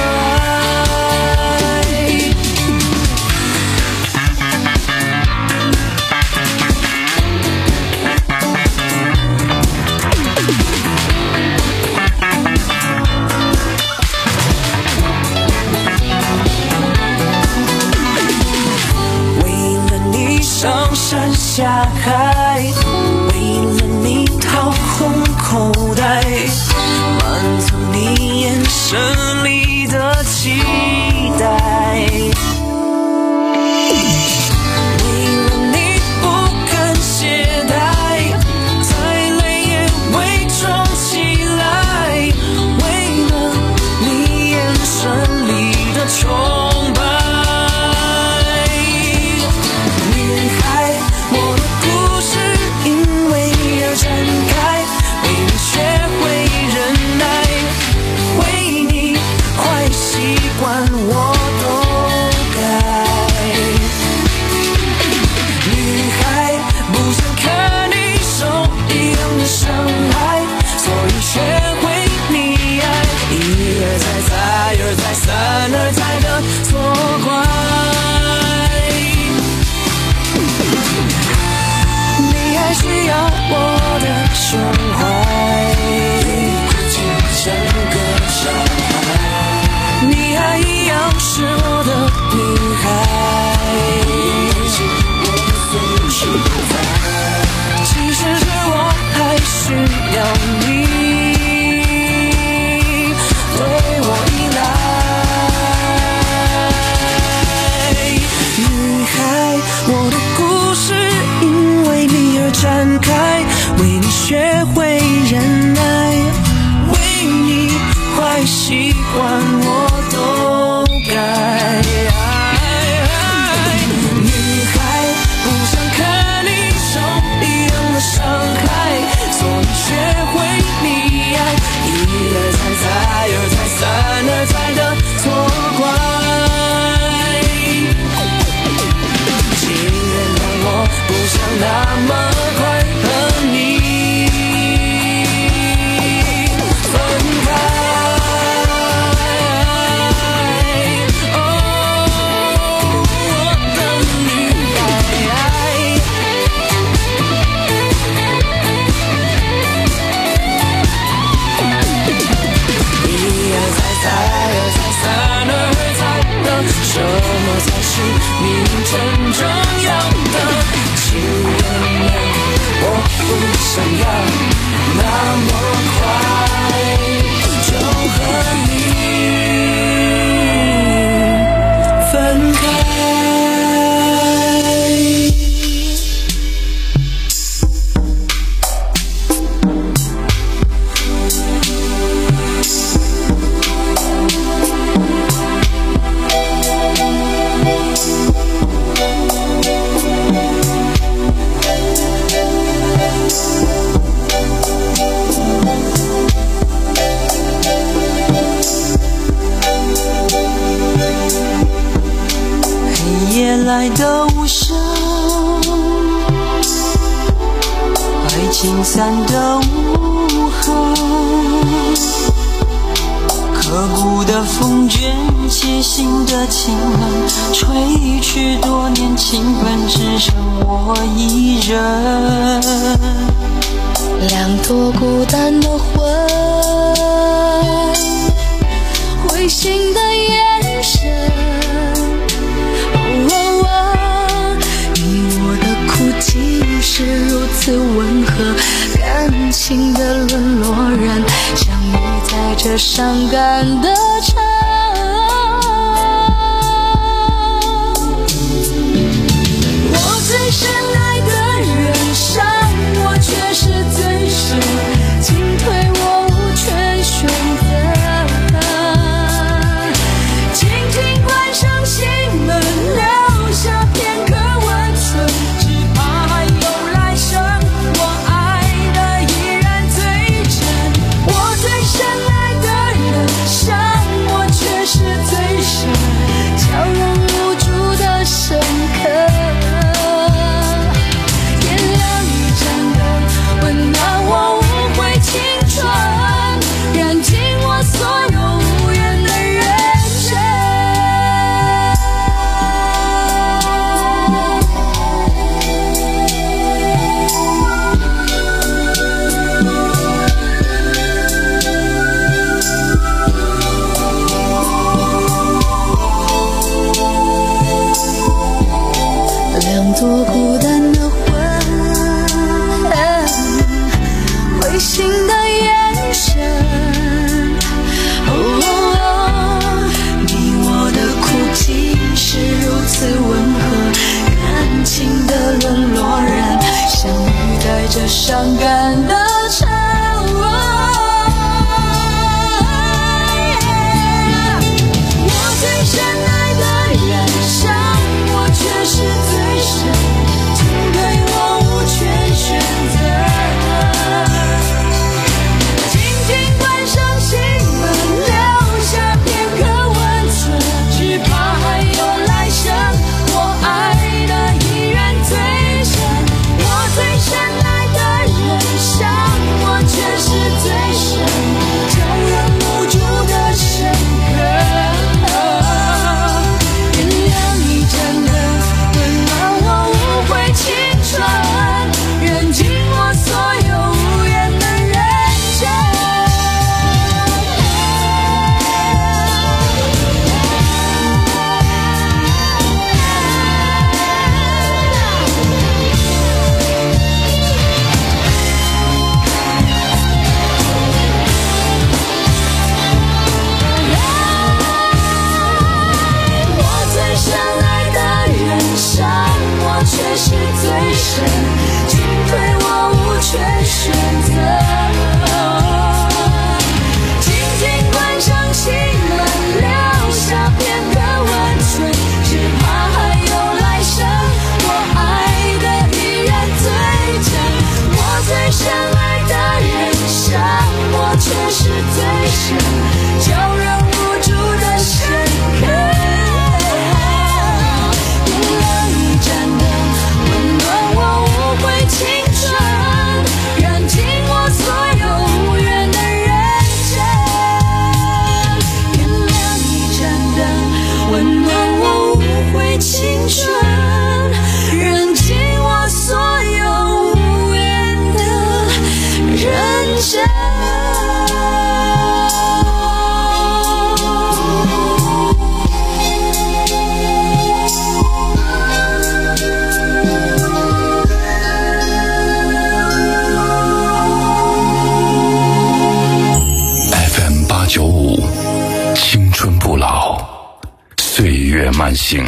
上山下海，为了你掏空口袋，满足你眼神里的期待，为了你不肯懈怠，再累也伪装起来，为了你眼神里的崇拜。展开，为你学会忍耐，为你坏习惯我都改。女孩，不想看你受一样的伤害，所以学会溺爱，一而再再而再三而再的错怪。你还需要我的胸怀，像个小孩，你还一样是我的女孩，其实是我还需要你对我依赖。女孩，我的故事因为你而展开，为你学会忍耐，为你坏习惯我都改。女孩，不想看你受一样的伤害，所以学会溺爱，一而再再而再三而再的错怪。请原谅我不想那么快和你分开。哦，我的女孩，一而再再而再三而再的，什么才是你真正要的？请原谅我不想要那么快就和你分开。 心散的午后，刻骨的风卷起心的清冷，吹去多年情分，只剩我一人。 两朵孤单的魂，灰心的眼神，哦哦哦，你我的哭泣是如此温和，感情的沦落人相遇在这伤感的城。我最深爱的人伤我却是最深，进退我无权选择，轻轻关上心门，留下片刻温存，只怕还有来生，我爱的依然最真。我最深爱的人伤我却是最深，叫人无助的深刻。多孤单的魂，灰心的眼神，哦哦哦，你我的哭泣是如此温和，感情的沦落人相遇在这伤感的城。我最深爱的人伤我却是最深，进退我无权选择，轻轻关上心门，留下片刻温存，只怕还有来生，我爱的依然最深。我最深爱的人伤我却是最深，叫人无助的深刻。原谅你真的温暖我无悔青春，燃尽我所有无言的认真。我最深爱的人伤我却是最深，进退我无权选择，轻轻关上心门，留下片刻温存，只怕还有来生，我爱的依然最真。我最深爱的人伤我却是最深，叫人无助的深刻。青春燃尽我所有无缘的认真，原谅你真的温暖我无悔青春，燃尽我所有无缘的认真。 九五，青春不老，岁月慢行。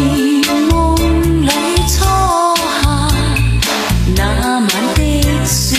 那晚的雪。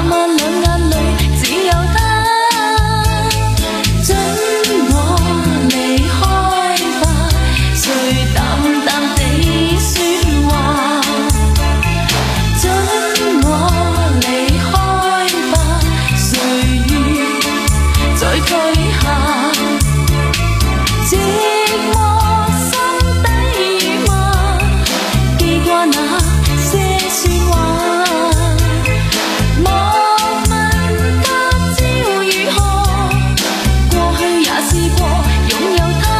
那麼兩眼裏只有他，准我離開吧，誰淡淡地說話，准我離開吧，誰願再退下，寂寞心底雨嗎，記掛那些說話，莫問他朝如何，過去也試過擁有他。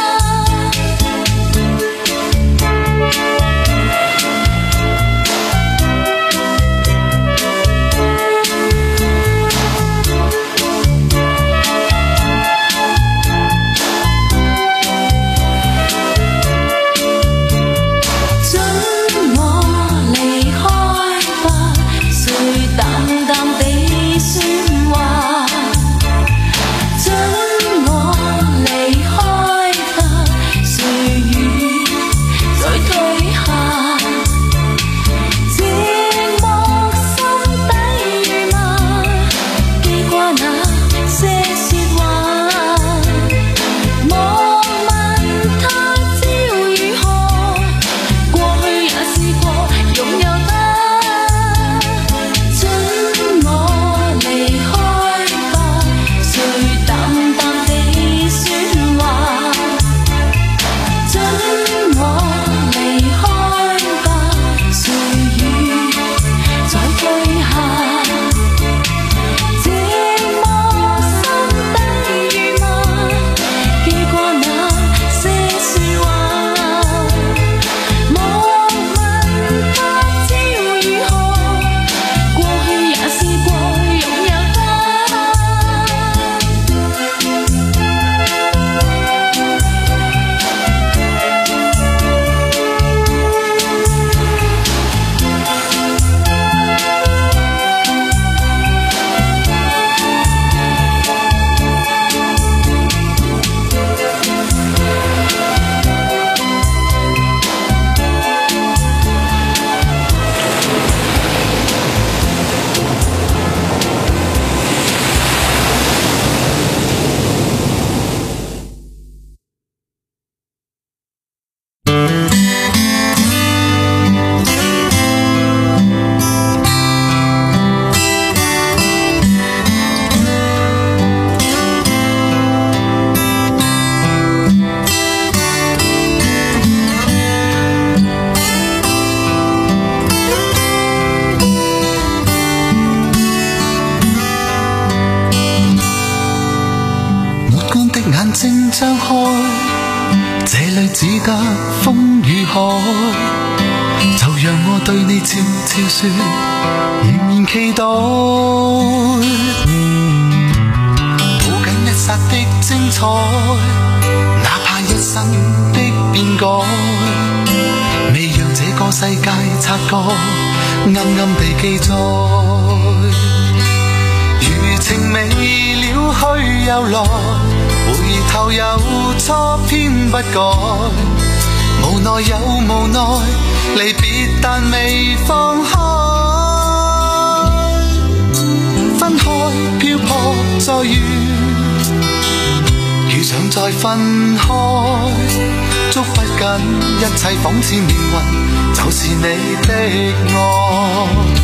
張開，這裏只得風與海，就讓我對你悄悄說，仍然期待。抱緊一剎的精彩，哪怕一生的變改，未讓這個世界察覺，暗暗地記載。如情未了去又來，回頭又錯偏不改，無奈有無奈，離別但未放開，分開漂泊再遇，遇上再分開，捉不緊一切仿似命運，就是你的愛。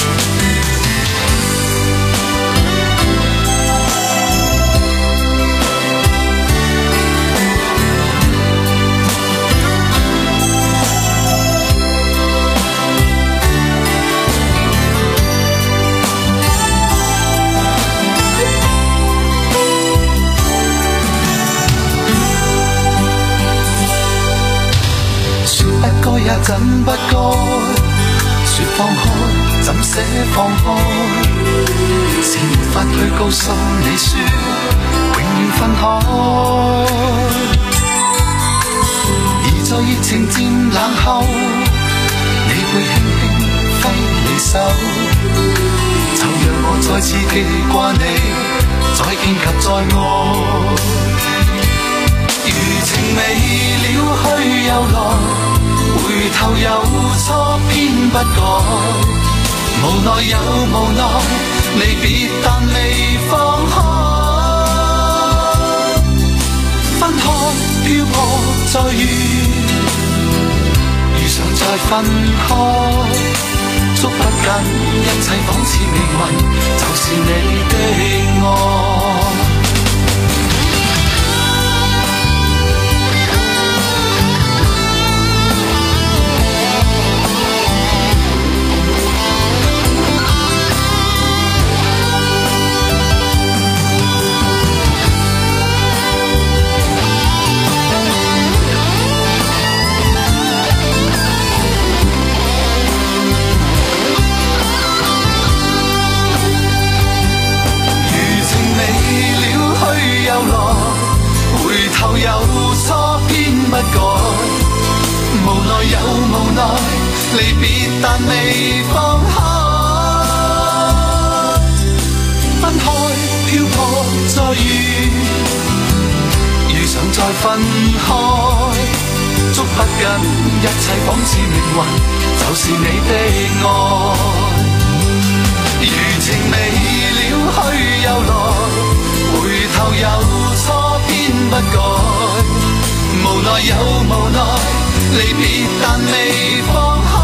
也怎不該說放開，怎捨放開，是沒法去告訴你說永遠分開，而在熱情漸冷後，你會輕輕揮離手，就讓我再次記掛你，再見及再愛。如情未了去又來，回頭又錯偏不改， 無奈有無奈，離別但未放開，分開漂泊再遇，遇上再分開，捉不緊一切仿似命運，就是你的愛。有錯偏不改，無奈有無奈，離別但未放開，分開漂泊再遇，遇上再分開，捉不緊一切仿似命運，就是你的愛，餘情未了去又來，回頭有錯偏不改，無奈有無奈，離別但未放開，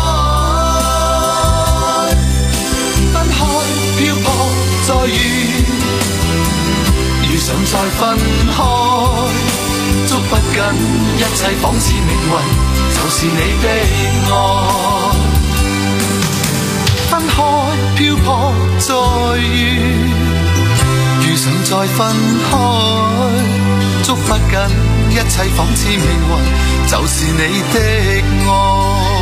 分開漂泊再遇，遇上再分開，捉不緊一切仿似命運，就是你的愛，分開漂泊再遇，遇上再分開，捉不緊一切仿似命運，就是你的愛。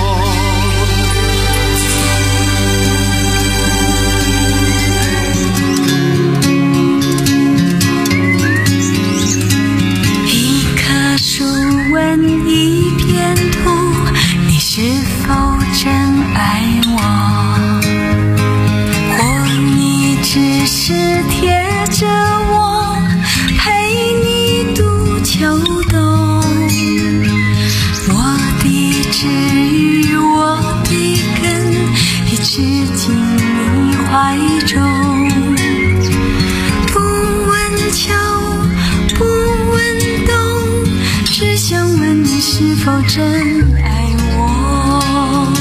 一棵樹問一片土，你是否真愛我？或你只是貼着我，陪你度秋冬。我的枝與我的根，一直緊你懷中。不問秋，不問冬，只想問你是否真愛我。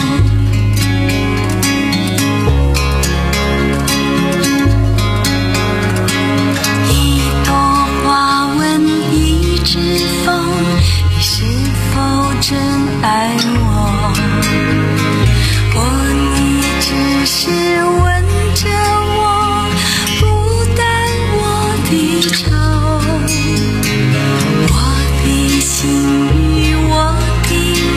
真愛我，我你只是吻着我，不淡我的愁，我的心與我的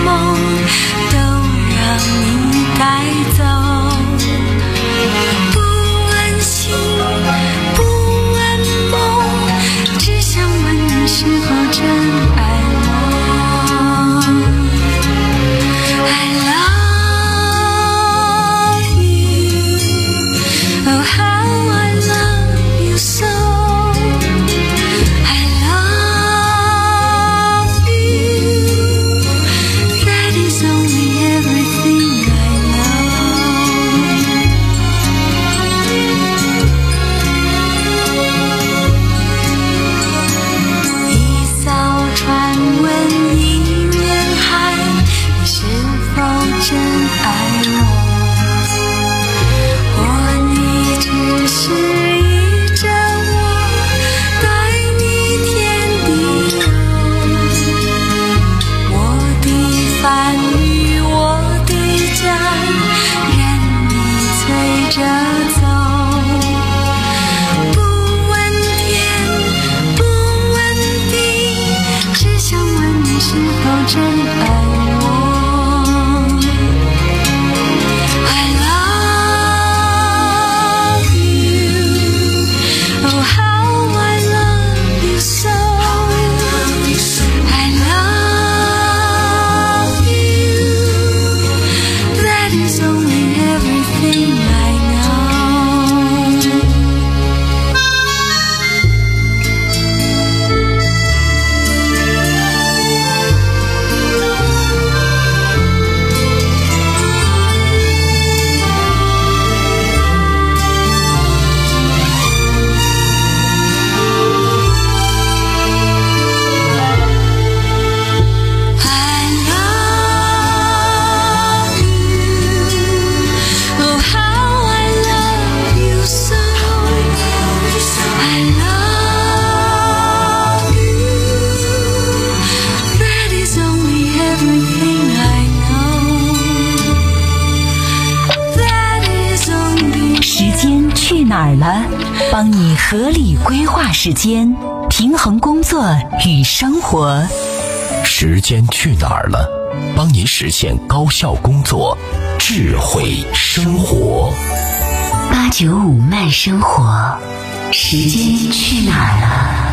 帮你合理规划时间，平衡工作与生活。 时间去哪儿了？帮您实现高效工作，智慧生活。 八九五慢生活，时间去哪儿了？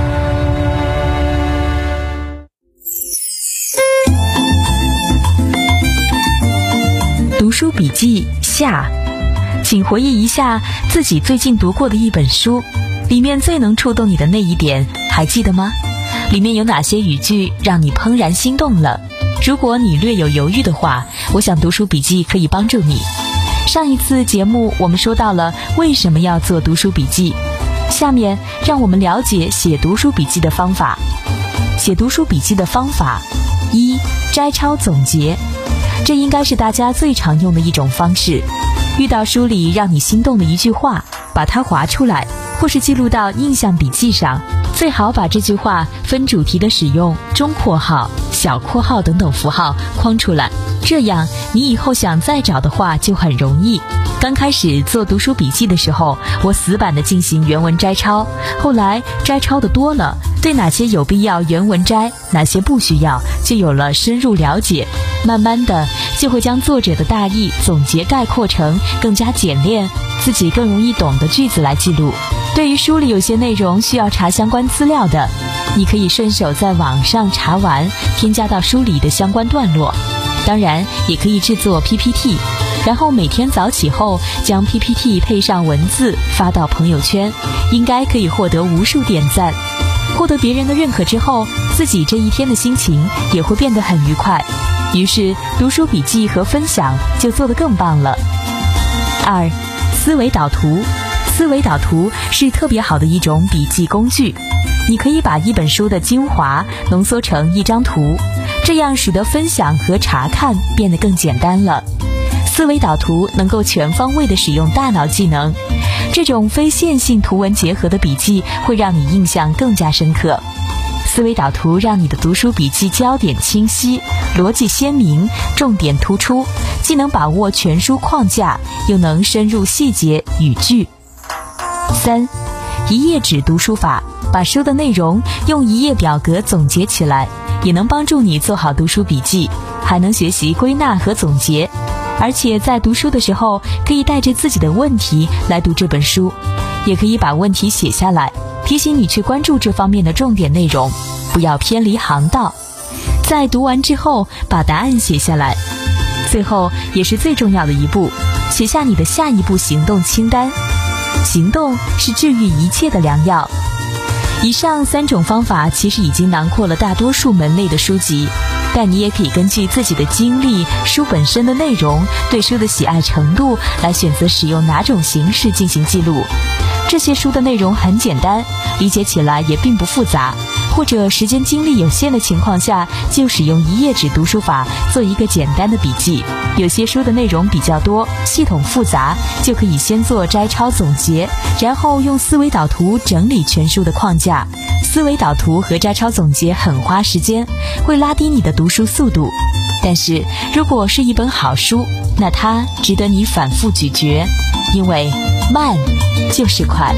读书笔记下，请回忆一下自己最近读过的一本书，里面最能触动你的那一点，还记得吗？里面有哪些语句让你怦然心动了？如果你略有犹豫的话，我想读书笔记可以帮助你。上一次节目我们说到了为什么要做读书笔记，下面让我们了解写读书笔记的方法。写读书笔记的方法一，摘抄总结。这应该是大家最常用的一种方式。遇到书里让你心动的一句话，把它划出来，或是记录到印象笔记上，最好把这句话分主题的使用中括号、小括号等等符号框出来，这样你以后想再找的话就很容易。刚开始做读书笔记的时候，我死板地进行原文摘抄，后来摘抄的多了，对哪些有必要原文摘，哪些不需要，就有了深入了解。慢慢的就会将作者的大意总结概括成更加简练、自己更容易懂的句子来记录。对于书里有些内容需要查相关资料的，你可以顺手在网上查完，添加到书里的相关段落。当然也可以制作 P P T， 然后每天早起后将 P P T 配上文字发到朋友圈，应该可以获得无数点赞。获得别人的认可之后，自己这一天的心情也会变得很愉快，于是读书笔记和分享就做得更棒了。二，思维导图。思维导图是特别好的一种笔记工具，你可以把一本书的精华浓缩成一张图，这样使得分享和查看变得更简单了。思维导图能够全方位地使用大脑技能，这种非线性图文结合的笔记会让你印象更加深刻。思维导图让你的读书笔记焦点清晰，逻辑鲜明，重点突出，既能把握全书框架，又能深入细节语句。三，一页纸读书法，把书的内容用一页表格总结起来，也能帮助你做好读书笔记，还能学习归纳和总结。而且在读书的时候，可以带着自己的问题来读这本书，也可以把问题写下来，提醒你去关注这方面的重点内容，不要偏离航道。在读完之后，把答案写下来。最后也是最重要的一步，写下你的下一步行动清单。行动是治愈一切的良药。以上三种方法其实已经囊括了大多数门类的书籍，但你也可以根据自己的经历、书本身的内容、对书的喜爱程度来选择使用哪种形式进行记录。这些书的内容很简单，理解起来也并不复杂，或者时间精力有限的情况下，就使用一页纸读书法做一个简单的笔记。有些书的内容比较多，系统复杂，就可以先做摘抄总结，然后用思维导图整理全书的框架。思维导图和摘抄总结很花时间，会拉低你的读书速度。但是如果是一本好书，那它值得你反复咀嚼，因为慢就是快。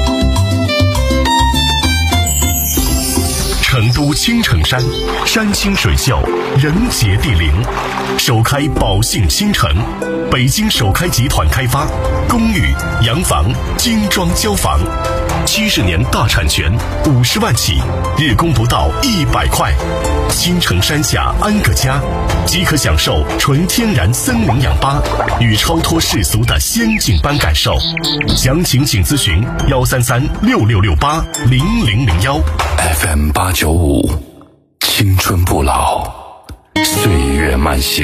成都青城山，山清水秀，人杰地灵，首开宝信新城，北京首开集团开发，公寓、洋房、精装交房，七十年大产权，五十万起，日供不到一百块。青城山下安个家，即可享受纯天然森林氧吧与超脱世俗的仙境般感受。详情请咨询幺三三六六六八零零零幺。 F M 八九五，青春不老，岁月慢行。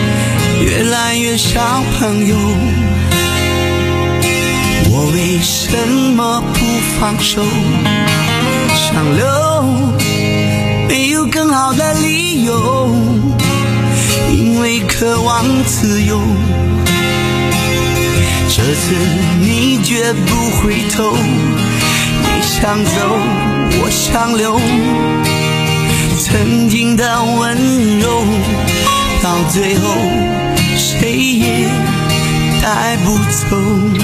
小朋友，我为什什么不放手？想留，没有更好的理由，因为渴望自由。这次你绝不回头，你想走，我想留，曾经的温柔，到最后谁也带不走。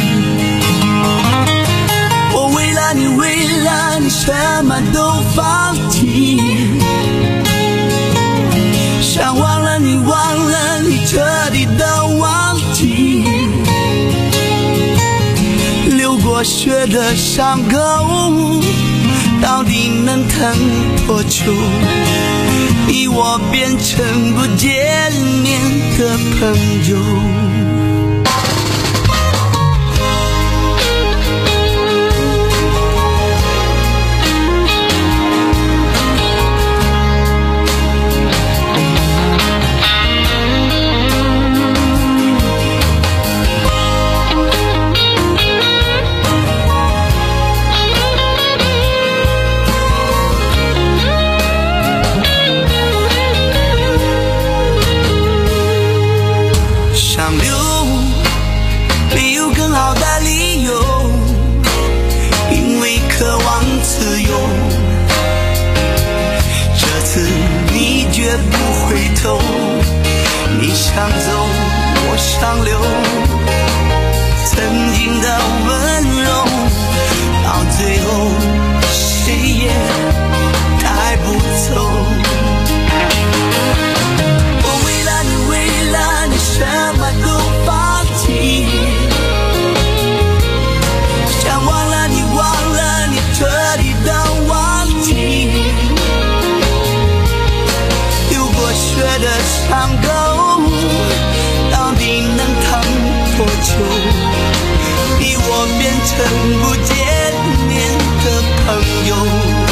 我为了你，为了你什么都放弃，想忘了你，忘了你，彻底的忘记，流过血的伤口到底能疼多久？你我变成不见面的朋友。你想走，我想留，曾经的温柔，到最后谁也带不走。我为了你，为了你什么都放弃，想忘了你，忘了你，彻底的忘记，流过血的伤口到底能疼多久？你我变成不见面的朋友。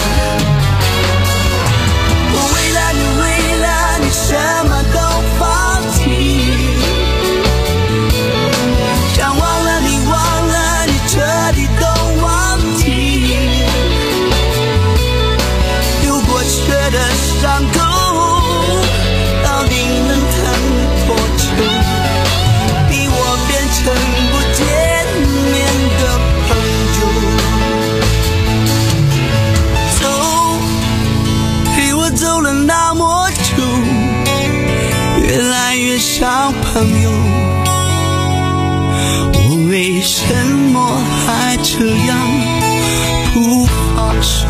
我为了你，为了你什么都放弃，想忘了你，忘了你，彻底都忘记，流过血的伤口到底能疼多久？你我变成不见面的朋友。走，陪我走了那么久，越来越像朋友，我为什么还这样不放手？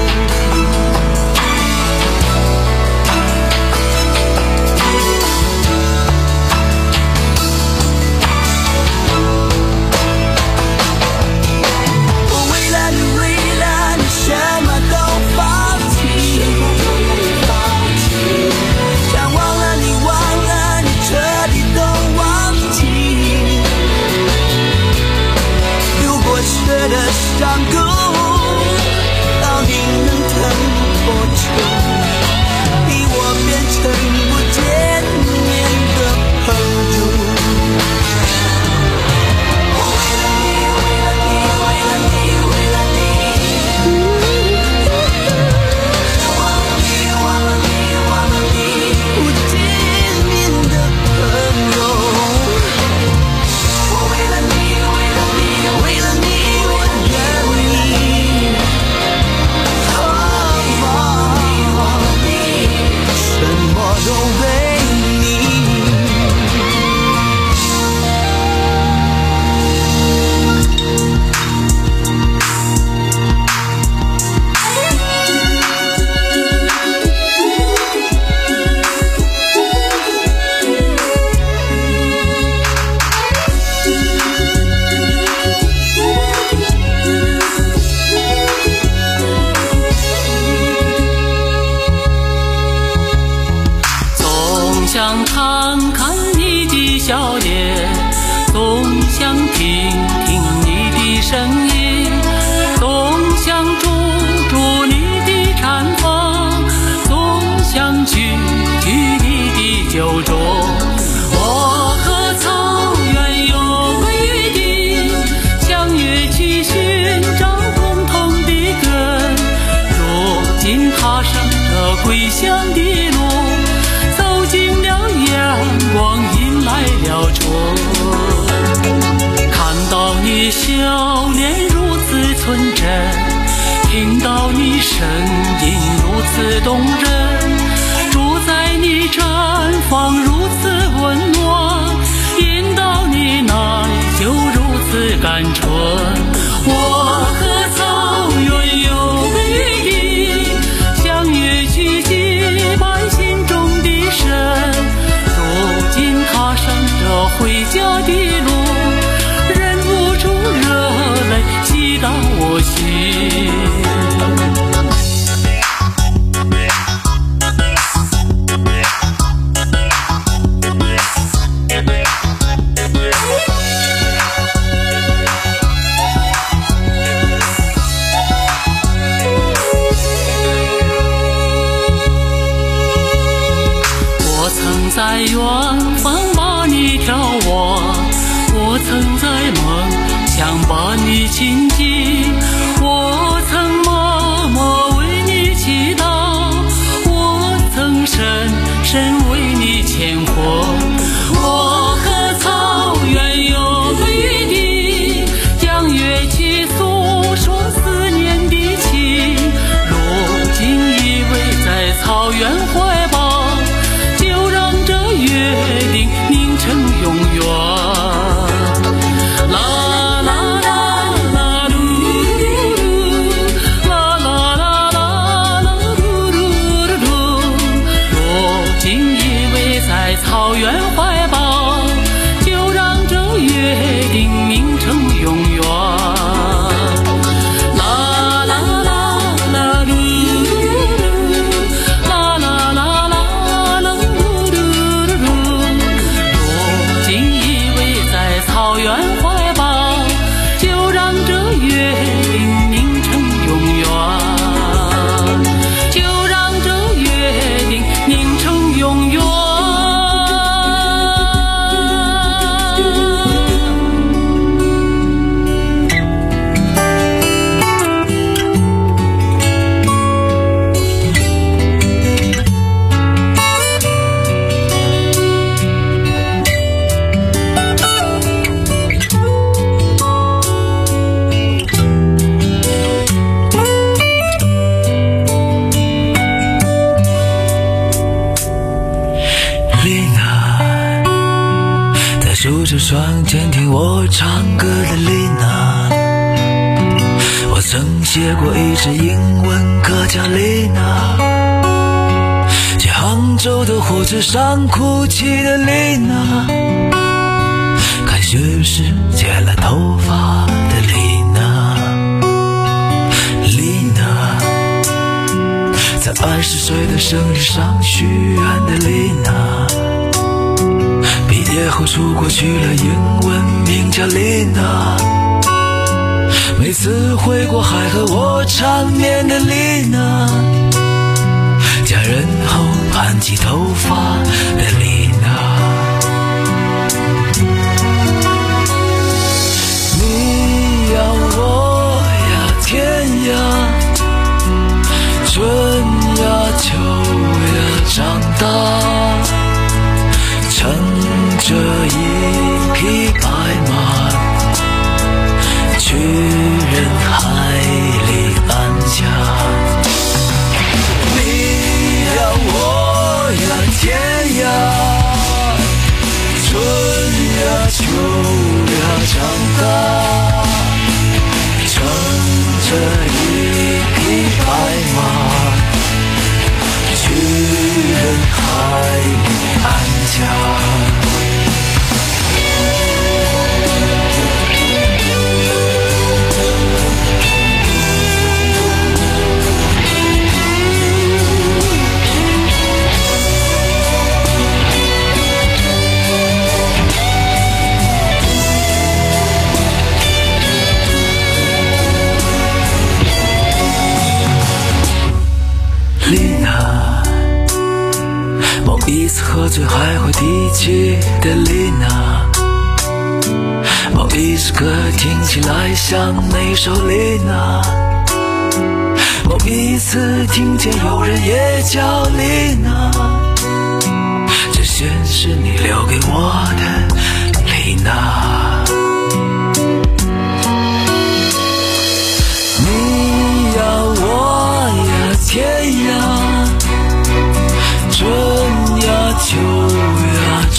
的伤口到底能疼多久？你我变成不见面的朋友。我为了你，为了你，为了你，为了你，忘了你，忘了你，忘了你，不见面的朋友。我为了你，为了你，为了你。 纯真，听到你声音如此动人，住在你毡房如此温暖，饮到你奶酒如此甘醇。我和草原有个约定，相约去结拜心中的神。如今踏上这回家的路，忍不住热泪激到我心。在远方把你眺望，我曾在梦想把你亲近，我曾默默为你祈祷，我曾深深为你牵魂。我和草原有个约定，将乐器诉说思念的情，如今依偎在草原怀抱，约定凝成永远。啦啦啦啦噜噜，啦啦啦啦啦噜噜噜。如今依偎在草原怀抱，就让这约定凝成永远。啦啦啦啦噜噜，啦啦啦啦啦噜噜。草原怀抱，就让这约定凝成永远，就让这约定凝成永远。 数着窗前听我唱歌的丽娜，我曾写过一支英文歌叫丽娜，在杭州的火车上哭泣的丽娜，看学时剪了头发的丽娜，丽娜在二十岁的生日上许愿的丽娜，毕业后出国去了，英文名叫丽娜，每次回国还和我缠绵的丽娜，嫁人后盘起头发的丽娜。你要我呀天呀，春呀秋呀长大，乘着一匹白马，去人海里安家。你要我呀天呀，春呀秋呀长大，乘着一匹白马，去人海里安家。丽娜，某一次喝醉还会提起的丽娜，某一首歌听起来像那首丽娜，某一次听见有人也叫丽娜，这些是你留给我的丽娜。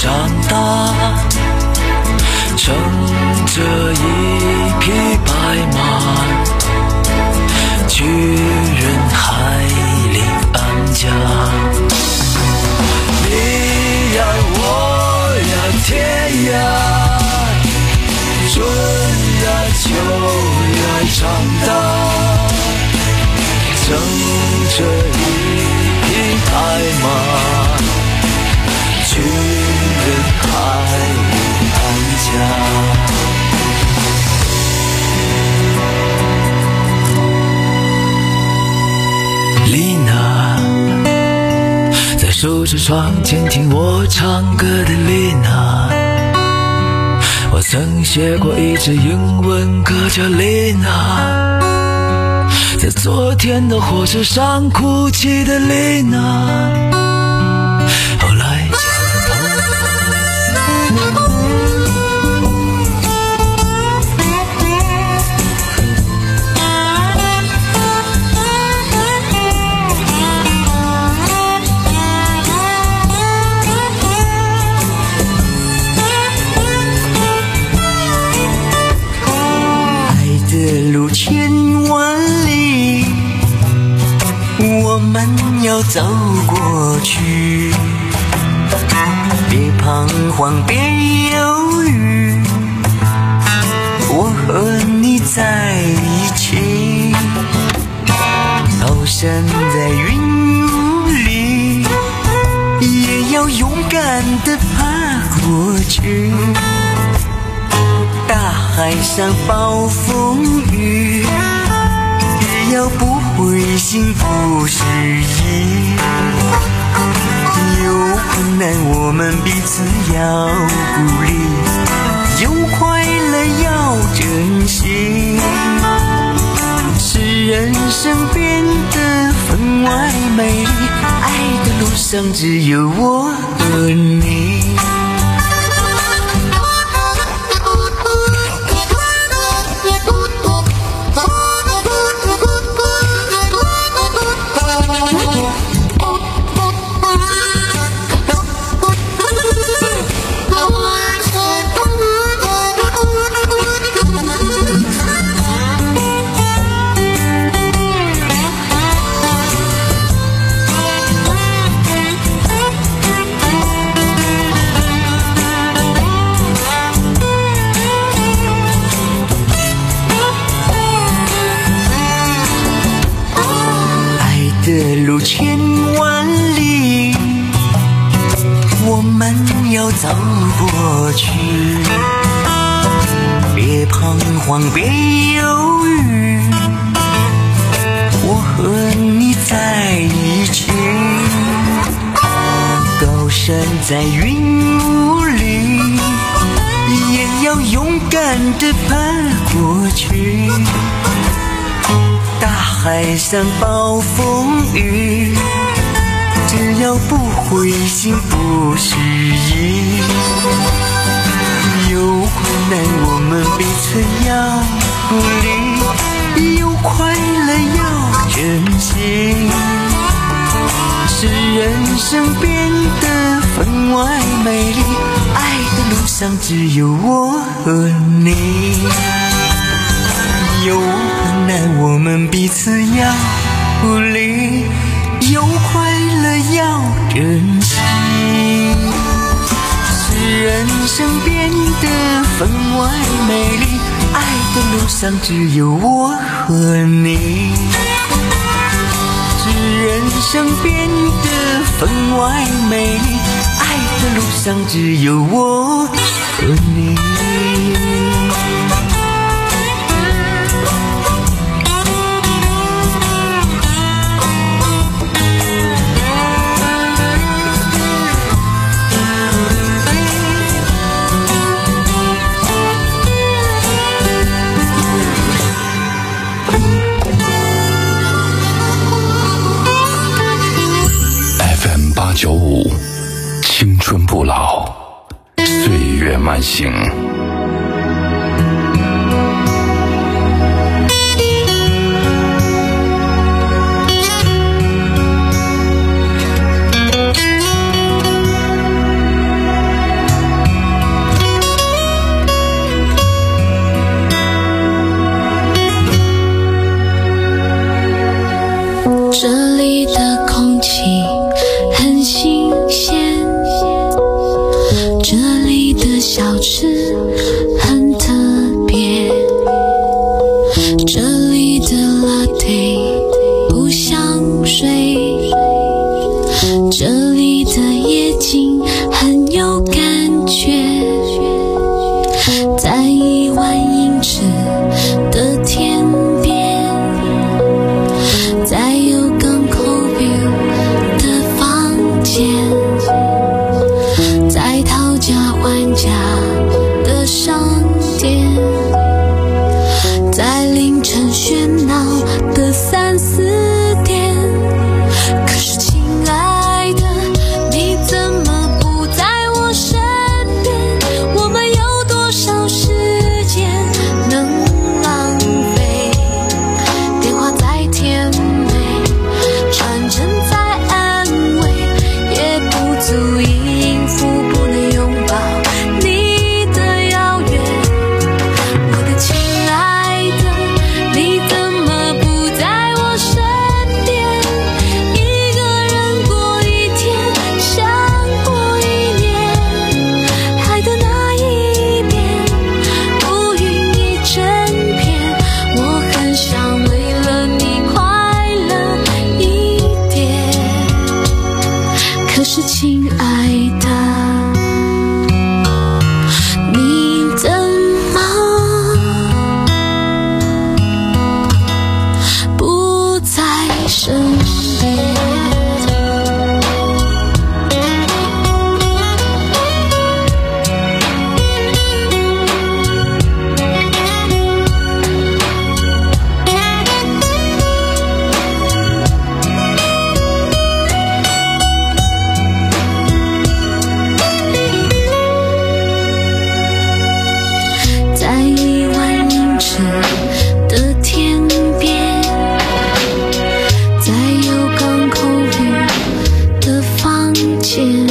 长大，乘着一匹白马，去人海里安家。你呀我呀天涯，春呀秋呀长大，乘着一匹白马，去人海里安家。丽娜，在守着窗前听我唱歌的丽娜，我曾写过一支英文歌叫丽娜，在昨天的火车上哭泣的丽娜。 路千万里，我们要走过去，别彷徨，别犹豫，我和你在一起，高山在云雾里，也要勇敢地爬过去，大海上暴风雨，只要不灰心不失意，有困难我们彼此要鼓励，有快乐要珍惜，是人生变得分外美丽，爱的路上只有我和你。的路千万里，我们要走过去，别彷徨，别犹豫，我和你在一起，高山在云雾里，也要勇敢地爬过去，大海上暴风雨，只要不灰心不失意，有困难我们彼此要鼓励，有快乐要珍惜，使人生变得分外美丽，爱的路上只有我和你，有困难我们彼此要鼓励，有快乐要珍惜，使人生变得分外美丽，爱的路上只有我和你，使人生变得分外美丽，爱的路上只有我和你。 八九五，青春不老，岁月慢行。 这里的空气很新鲜，这里的小吃很特别，这里的 latte 不像水，这里的夜景很有感觉，在一万英尺的天边，在有港口 view 的房间，在讨价还价的商店，在凌晨喧闹的三四点。可是亲爱的，你怎么不在我身边？我们有多少时间能浪费？电话再甜美，传真再安慰，也不足以应付不能拥抱你的遥远。我的亲爱的，你怎么不在我身边？一个人过一天，想过一年，爱的那一边，乌云一整片。我很想为了你快乐一点，可是亲爱的，你怎么不在身边？在一万英尺的天边，在有港口 view 的房间，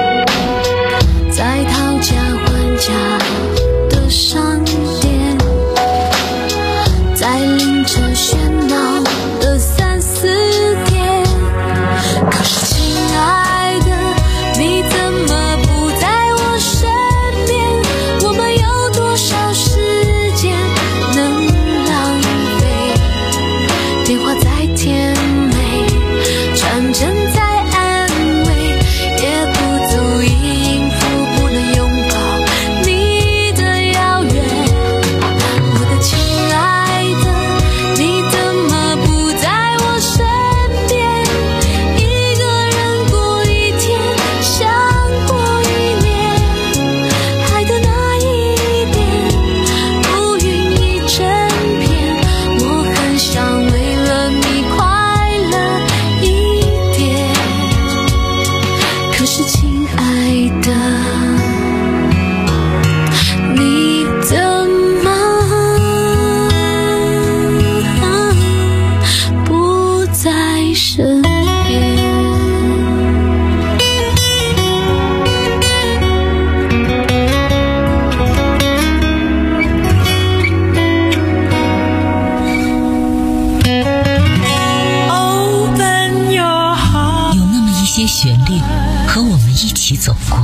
在讨价还价的商店，在凌晨喧闹的三四点。可是亲爱的，你怎么不在我身边？我们有多少时间能浪费？电话再甜美，传真再安慰，也不足以应付不能拥抱你的遥远。我的亲爱的，你怎么不在我身边？一个人过一天，想过一年，爱的那一边，乌云一整片。我很想为了你快乐一点，可是亲爱的，你怎么不在身边？ 有那么一些旋律和我们一起走过，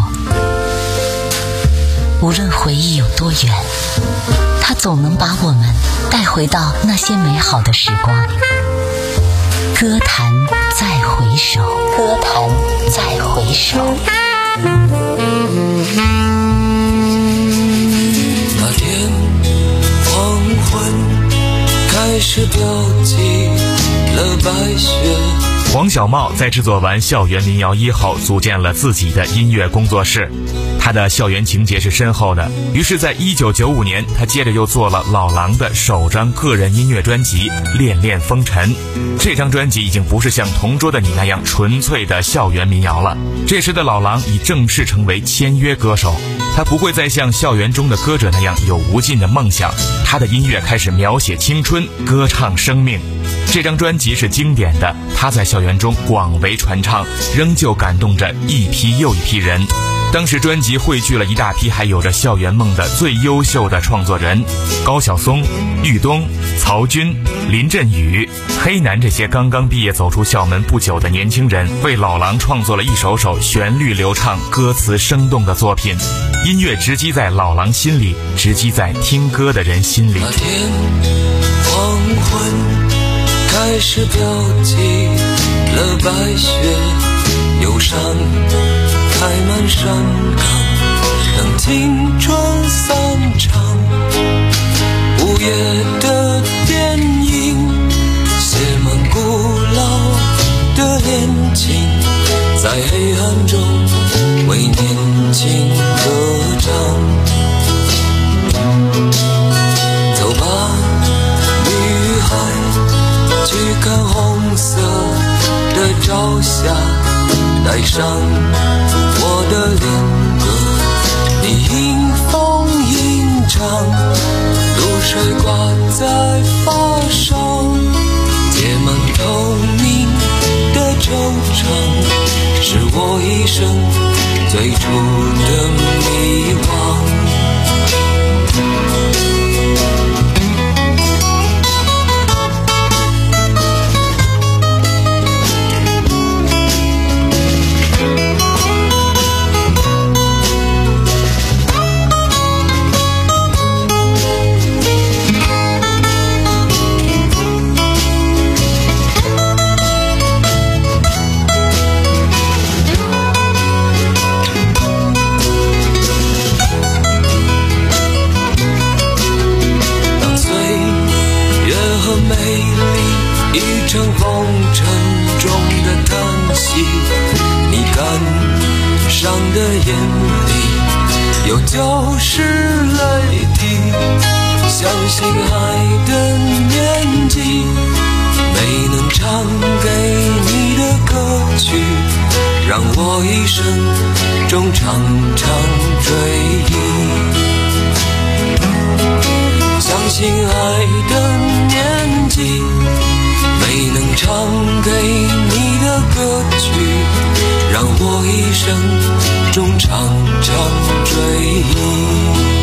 无论回忆有多远，它总能把我们带回到那些美好的时光。歌坛再回首，歌坛再回首。 那天黄昏开始飘起了白雪。 黄小茂在制作完《校园民谣一》后，组建了自己的音乐工作室。他的校园情节是深厚的，于是在一九九五年，他接着又做了老狼的首张个人音乐专辑《恋恋风尘》。这张专辑已经不是像同桌的你那样纯粹的校园民谣了，这时的老狼已正式成为签约歌手。他不会再像校园中的歌者那样有无尽的梦想，他的音乐开始描写青春，歌唱生命。这张专辑是经典的，他在校园中广为传唱，仍旧感动着一批又一批人。 当时专辑汇聚了一大批还有着校园梦的最优秀的创作人，高晓松、豫东、曹军、林振宇、黑楠这些刚刚毕业走出校门不久的年轻人，为老狼创作了一首首旋律流畅、歌词生动的作品。音乐直击在老狼心里，直击在听歌的人心里。 那天黄昏开始飘起了白雪，忧伤开满山岗，让青春散场。午夜的电影写满古老的恋情，在黑暗中为年轻歌唱。走吧，女孩，去看红色的朝霞，带上我的恋歌，你迎风吟唱，露水挂在发梢，结满透明的惆怅，是我一生最初的迷惘。乘风沉重的叹息，你感伤的眼里有旧时泪滴，相信爱的年纪，没能唱给你的歌曲，让我一生中常常追忆。相信爱的年纪，没能唱给你的歌曲，让我一生中常常追忆。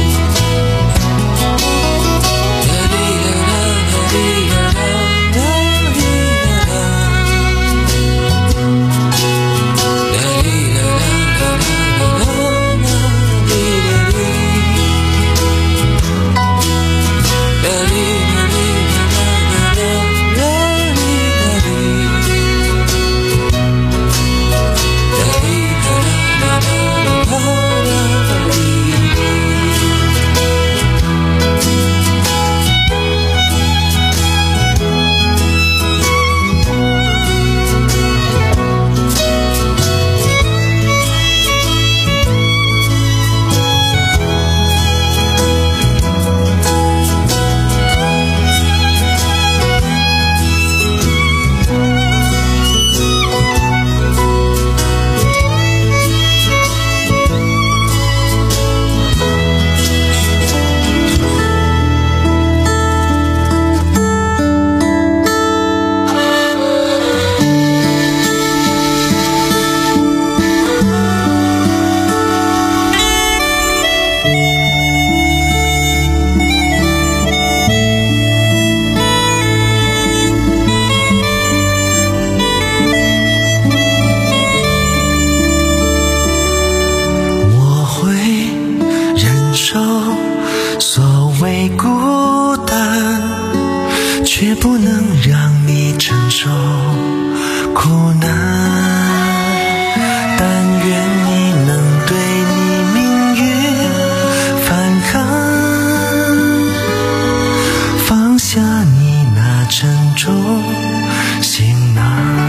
却不能让你承受苦难，但愿你能对你命运反抗，放下你那沉重行囊。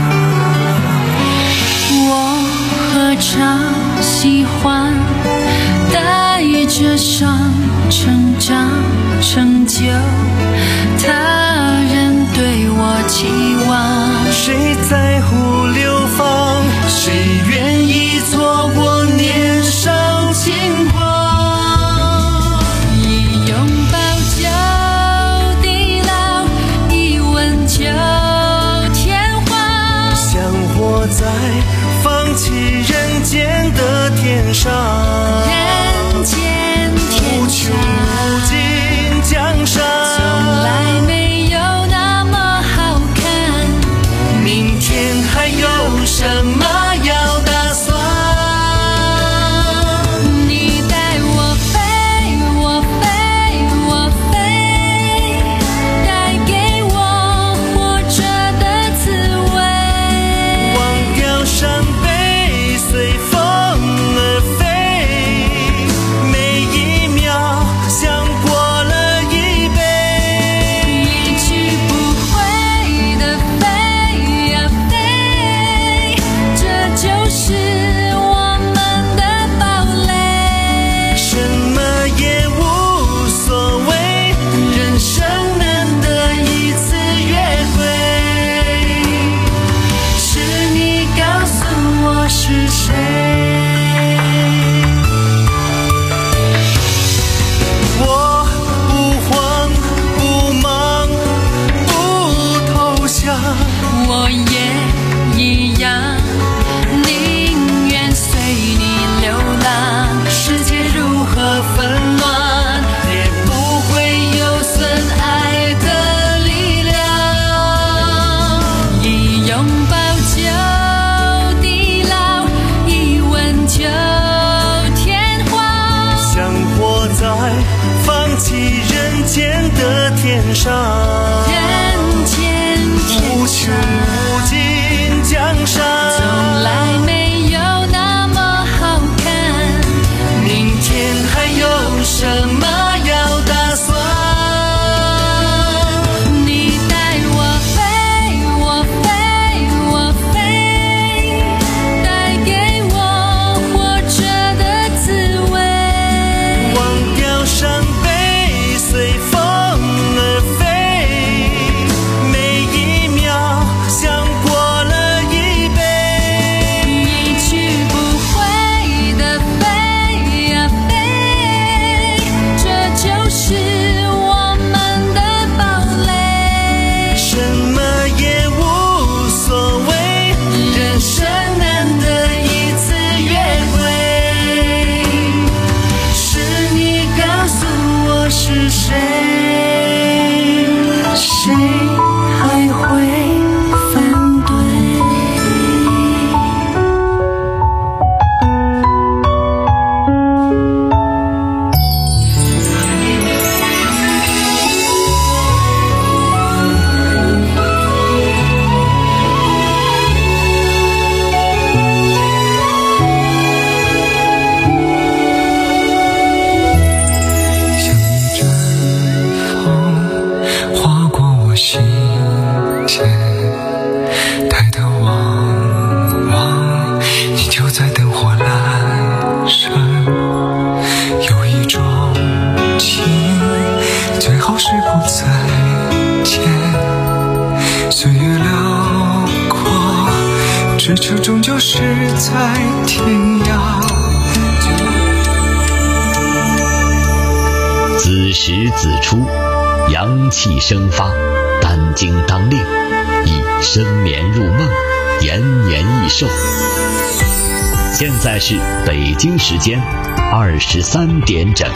我何尝喜欢带着伤成长成就他人对我期望， 谁在乎流放，谁愿意做我年少轻狂。 一拥抱就地老，一吻就天荒， 像活在放弃人间的天上。 谁？ 我不慌不忙不投降， 我也一样，宁愿随你流浪。世界如何纷乱，也不会有损爱的力量。一拥抱就地老，一吻就天荒。 像活在放弃人间的天上， 人间天无穷无尽江山， 从来没有那么好看。明天还有什么要打算？你带我飞，我飞，我飞，带给我活着的滋味。 忘掉伤悲，随风而飞，每一秒像过了一辈。 一去不回的飞呀飞，这就是我们的堡垒。 什么也无所谓， 人生难得一次约会，是你告诉我是谁，谁还会反对？ 像一阵风划过我心间，抬头望望，你就在灯火阑珊。有一种情，最好是不再见。岁月辽阔，追求终究是在天涯。 子时子出，阳气生发，胆经当令，宜深眠入梦，延年益寿。现在是北京时间二十三点整。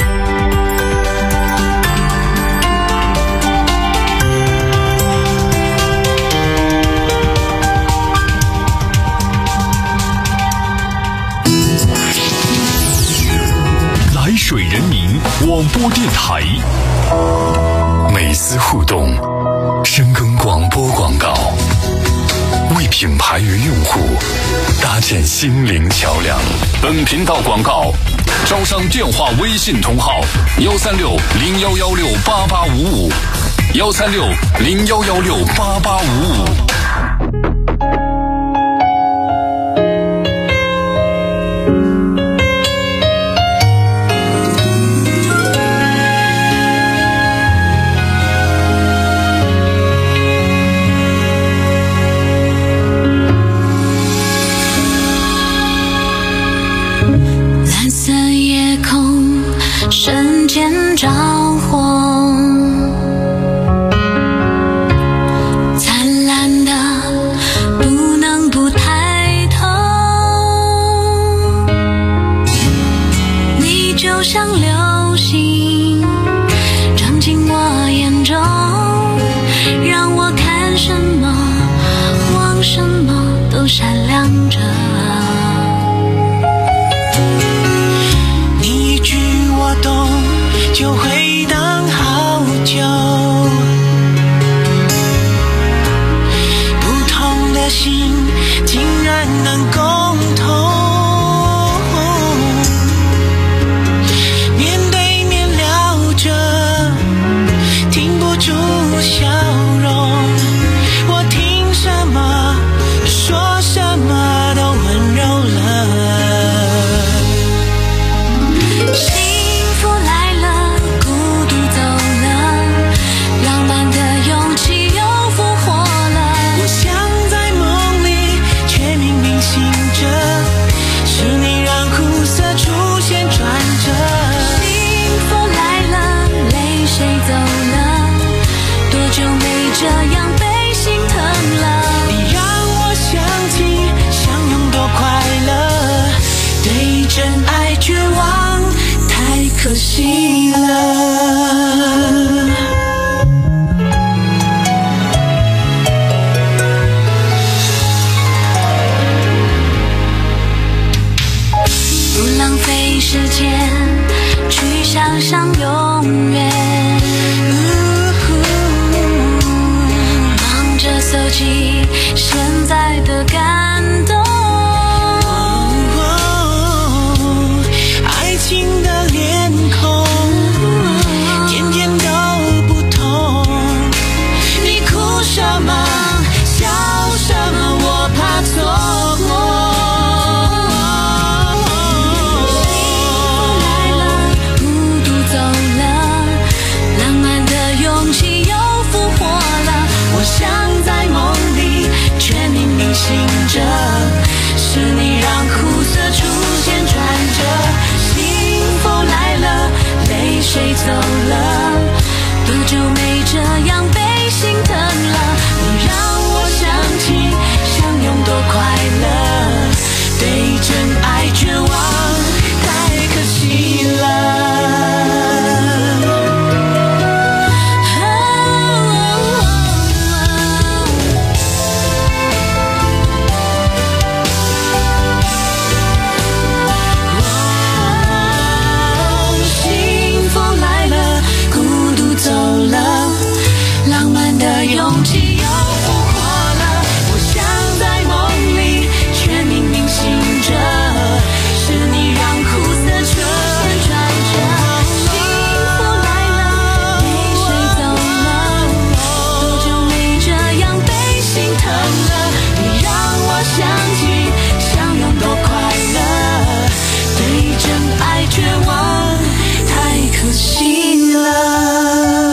来水人民广播电台，美思互动，深耕广播广告，为品牌与用户搭建心灵桥梁。 本频道广告招商电话微信同号：幺三六零幺幺六八八五五，幺三六零幺幺六八八五五。 蓝色夜空瞬间着火，灿烂的不能不抬头。你就像流星照进我眼中，让我看什么望什么都闪亮着。 你一句我懂，就回荡好久。不同的心，竟然能共同。面对面聊着，停不住笑容。我听什么，说什么都温柔了。 幸福来了，孤独走了，浪漫的勇气又复活了。 我想在梦走进现在的感动。 爱情的脸孔天天都不同，你哭什么笑什么，我怕错过。醒着，是你让苦涩出现转折，幸福来了，泪水走了，多久没这样被心疼了？你让我想起相拥多快乐，对真爱绝望，太可惜了。勇气又复活了，我像在梦里，却明明醒着，是你让苦涩出现转折，幸福来了，泪水走了，多久没这样被心疼了？你让我想起相拥多快乐，对真爱绝望，太可惜了。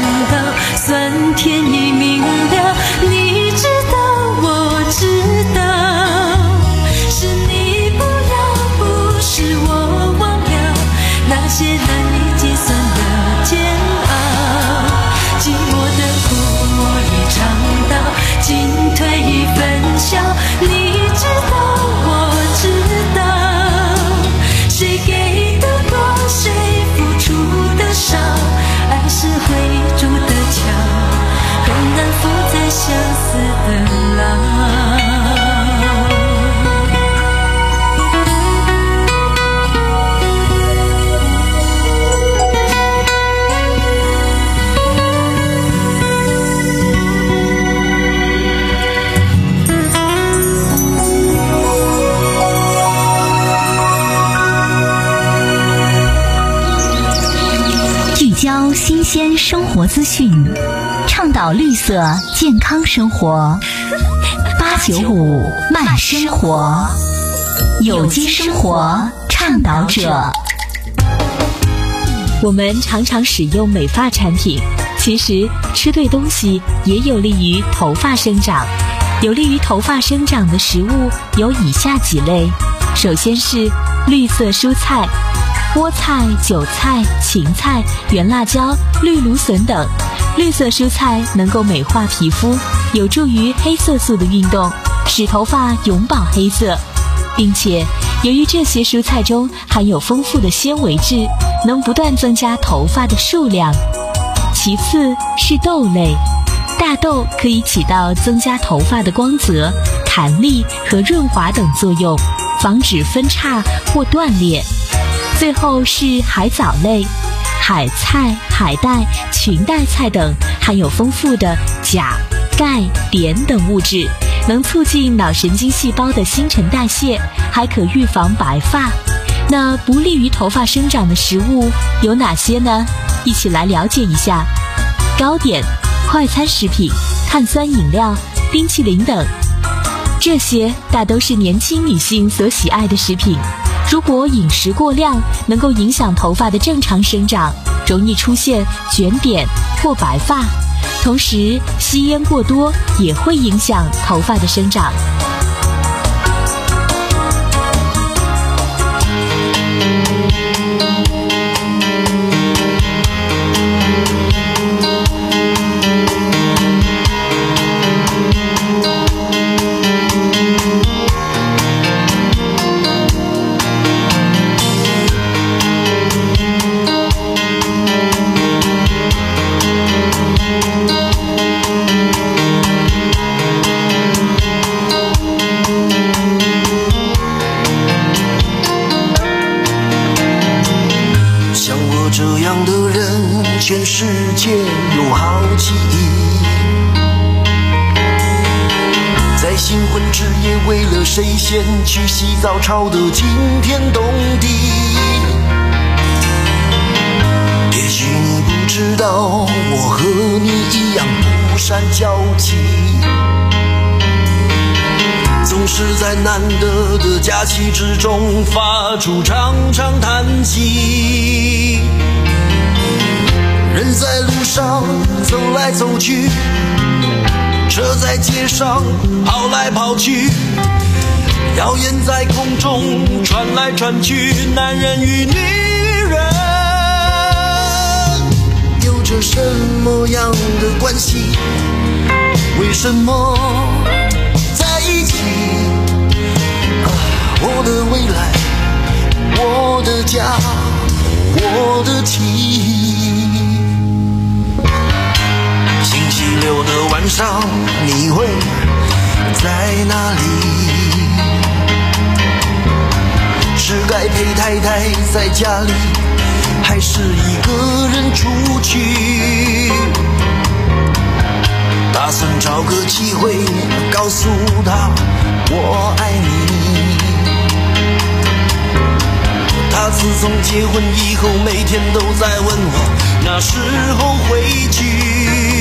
到酸甜已明了，你知道我知道，是你不要，不是我忘了那些难以计算的煎熬，寂寞的苦我已尝到，进退已分晓，你知道我知道，谁给的多谁付出的少，爱是会筑的桥，很难负载相思的牢。 教新鲜生活资讯，倡导绿色健康生活。八九五慢生活，有机生活倡导者。 我们常常使用美发产品，其实吃对东西也有利于头发生长。有利于头发生长的食物有以下几类，首先是绿色蔬菜。菠菜、韭菜、芹菜、圆辣椒、绿芦笋等，绿色蔬菜能够美化皮肤，有助于黑色素的运动，使头发永葆黑色，并且由于这些蔬菜中含有丰富的纤维质，能不断增加头发的数量。其次是豆类，大豆可以起到增加头发的光泽、弹力和润滑等作用，防止分叉或断裂。最后是海藻类，海菜、海带、裙带菜等含有丰富的钾、钙、碘等物质，能促进脑神经细胞的新陈代谢，还可预防白发。那不利于头发生长的食物有哪些呢？一起来了解一下。糕点、快餐食品、碳酸饮料、冰淇淋等，这些大都是年轻女性所喜爱的食品。如果饮食过量，能够影响头发的正常生长，容易出现卷点或白发。同时，吸烟过多也会影响头发的生长。 全世界有好几亿，在新婚之夜为了谁先去洗澡吵得惊天动地。也许你不知道，我和你一样不善交际，总是在难得的假期之中发出长长叹息。人在路上走来走去，车在街上跑来跑去，谣言在空中传来传去，男人与女人有着什么样的关系？为什么在一起？啊，我的未来，我的家，我的妻。星期六的晚上，你会在哪里？是该陪太太在家里，还是一个人出去？打算找个机会告诉她我爱你。她自从结婚以后，每天都在问我那时候回去。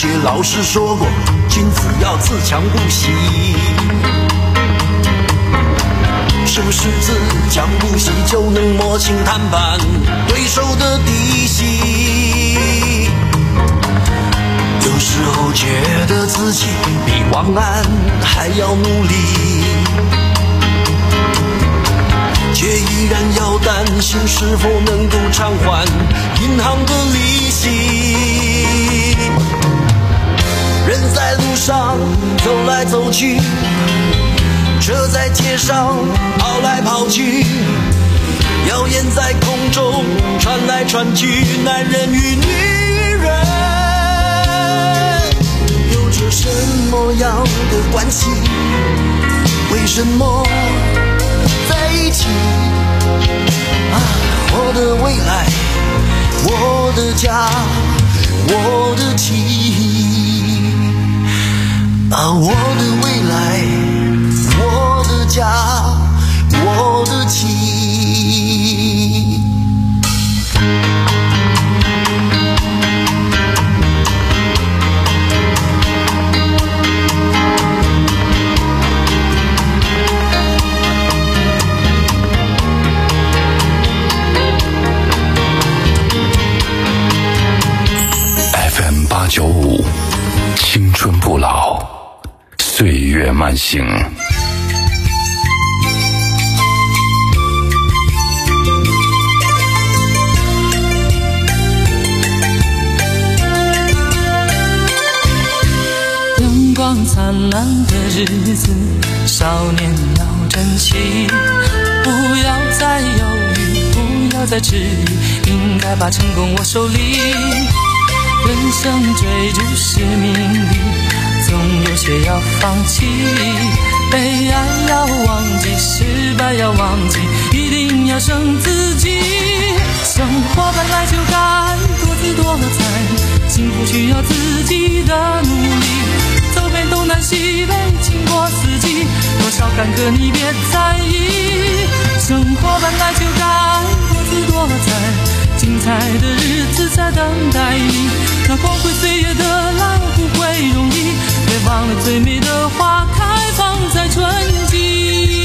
且老师说过，君子要自强不息。是不是自强不息就能摸清谈判对手的底细？有时候觉得自己比王安还要努力，却依然要担心是否能够偿还银行的利息。人在路上走来走去，车在街上跑来跑去，谣言在空中传来传去，男人与女人有着什么样的关系？为什么在一起？啊，我的未来，我的家，我的妻，啊，我的未来，我的家，我的妻。 F M 八九五，青春不老，岁月慢行。 阳光灿烂的日子，少年要珍惜，不要再犹豫，不要再迟疑，应该把成功握手里。人生追逐是命里，总有些要放弃，被爱要忘记，失败要忘记，一定要胜自己。生活本来就该多姿多彩，幸福需要自己的努力，走遍东南西北，经过四季，多少坎坷你别在意。生活本来就该多姿多彩，精彩的日子在等待你，那光辉岁月的来不会容易，别忘了最美的花开放在春季。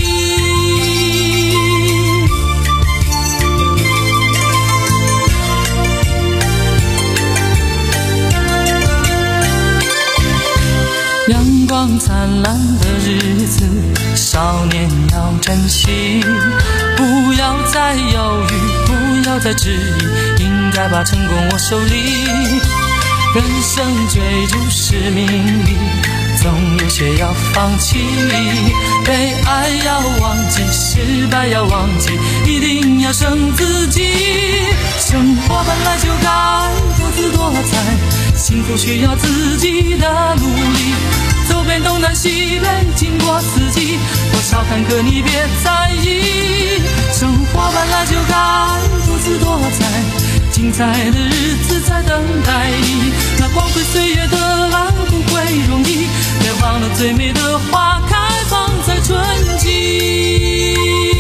阳光灿烂的日子，少年要珍惜，不要再犹豫，不要再质疑，应该把成功握手里。人生追逐是命里，总有些要放弃，被爱要忘记，失败要忘记，一定要胜自己。生活本来就该多姿多彩，幸福需要自己的努力，走遍东南西北，经过四季，多少坎坷你别在意。生活本来就该多姿多彩，精彩的日子在等待你，那光辉岁月的来不会容易，别忘了最美的花开放在春季。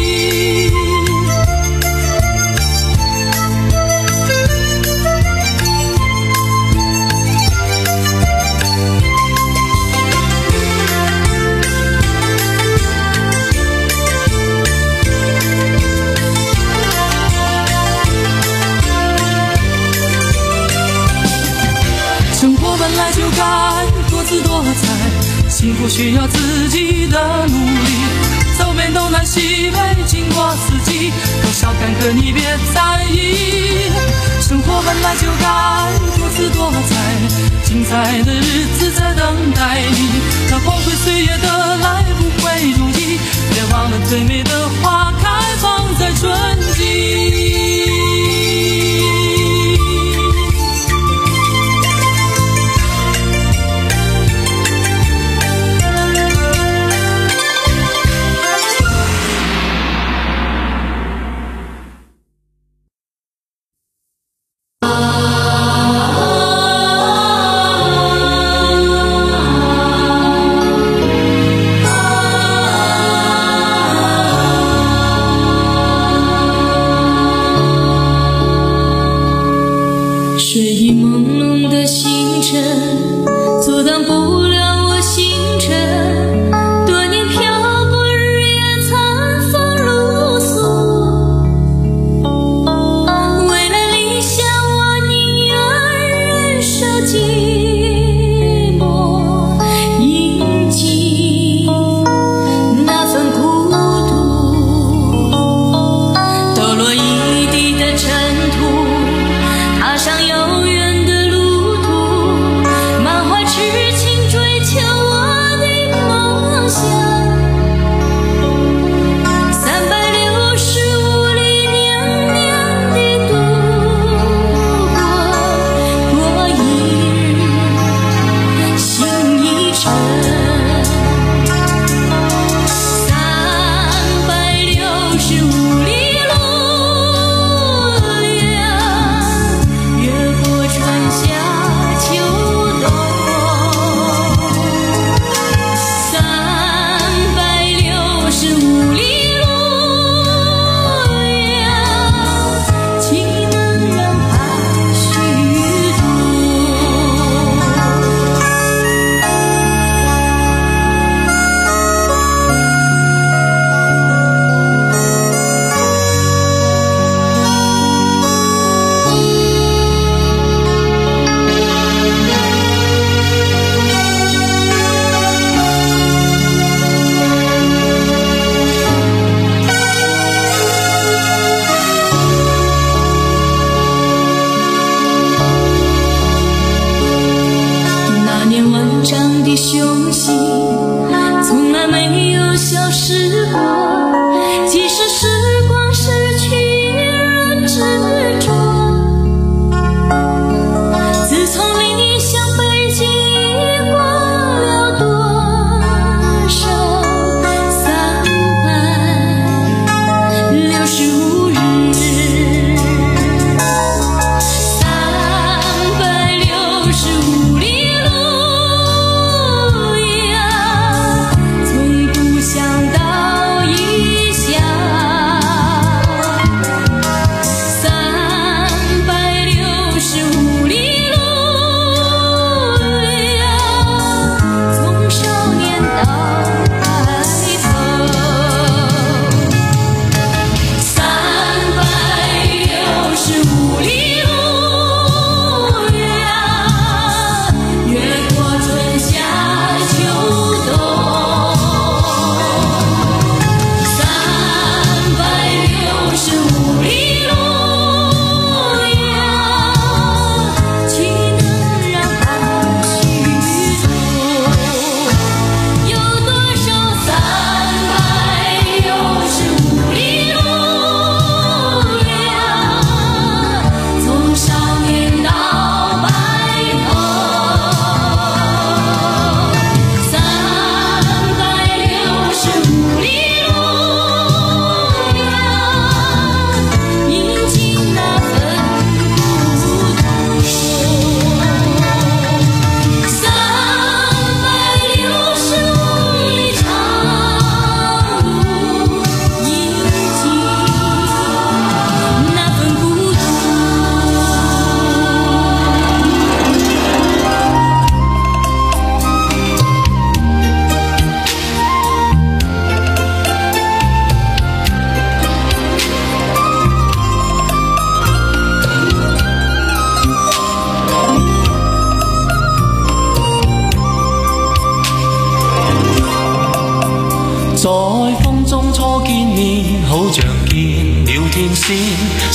本来就该多姿多彩，幸福需要自己的努力，走遍东南西北，经过四季，多少坎坷你别在意。生活本来就该多姿多彩，精彩的日子在等待你，那光辉岁月的来不会容易，别忘了最美的花开放在春季。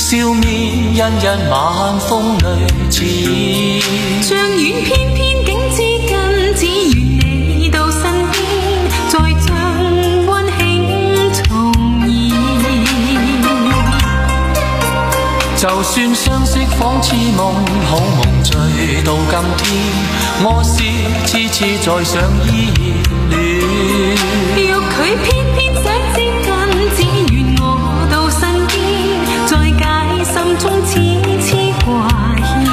笑面欣欣晚風裏似像遠偏偏竟知近，只願你到身邊，再將溫馨重現。 就算相識仿似夢，好夢醉到今天，我是次次再想依然戀。 若佢偏偏想接近，只願我到身邊，再解心中痴痴掛牽。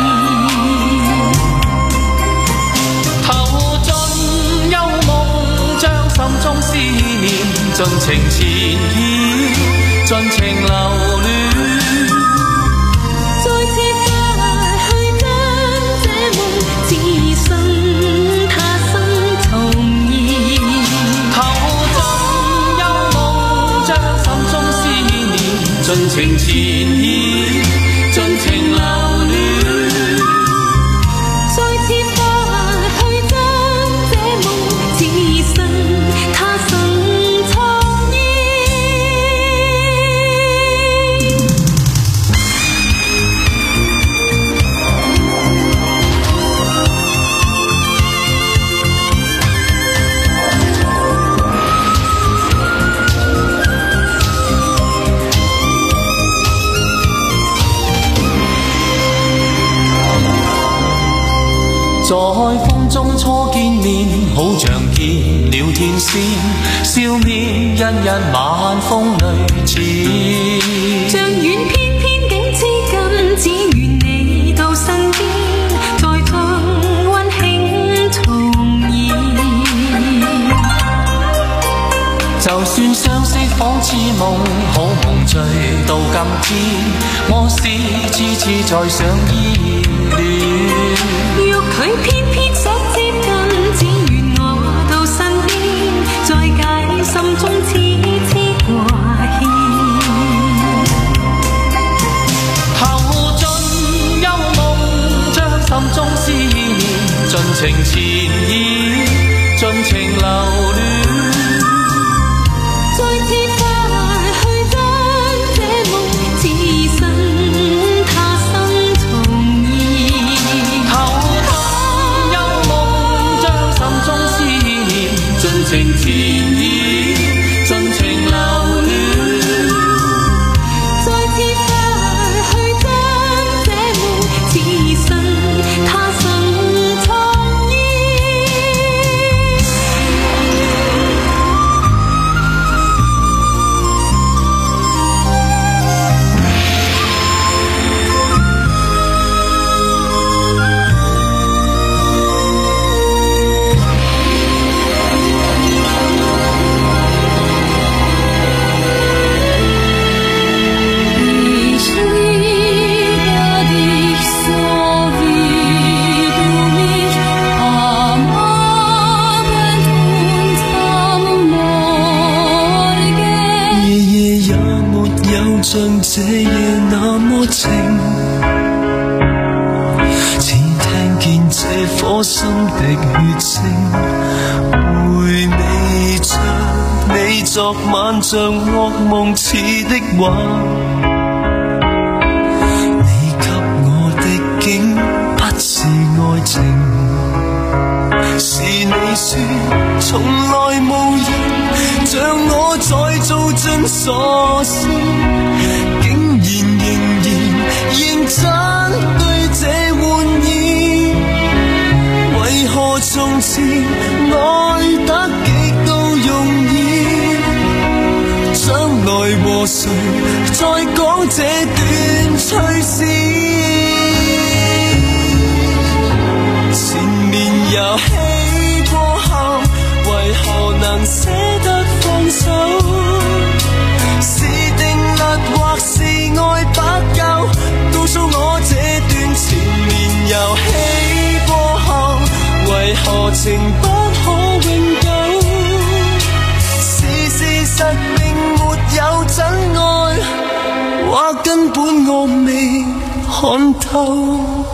投盡幽夢，將心中思念盡情纏繞，盡情留戀。 再次發去將這夢，只身他生重現。 投盡幽夢，將心中思念盡情纏繞，盡情留戀。 再次發去將這夢，只身他生重現。 在風中初見面，好像見了天仙，笑面欣欣晚風裏似像遠偏偏竟知近，只願你到身邊，再將溫馨重現。 就算相識仿似夢，好夢醉到今天，我是次次再想依戀。 若佢偏偏想接近，只願我到身邊，再解心中痴痴掛牽。 投盡幽夢，將心中思念盡情纏繞，盡情留戀。 再次發去將這夢，只身他生重現。 投盡幽夢，將心中思念盡情纏繞，盡情留戀。 再次發去將這夢，只身他生重現。 像這夜那麼靜，只聽見這顆心的血聲，回味着你昨晚像惡夢似的話，你給我的竟不是愛情，是你說從來無人像我再做盡傻事，竟然仍然認真對這玩意，為何從前愛得極度容易，將來和誰再講這段趣事，前面遊戲過後為何能捨得放手，是定律或是愛不夠，告訴我這段前面遊戲過後為何情不可永久，是事實並沒有真愛，或根本我未看透。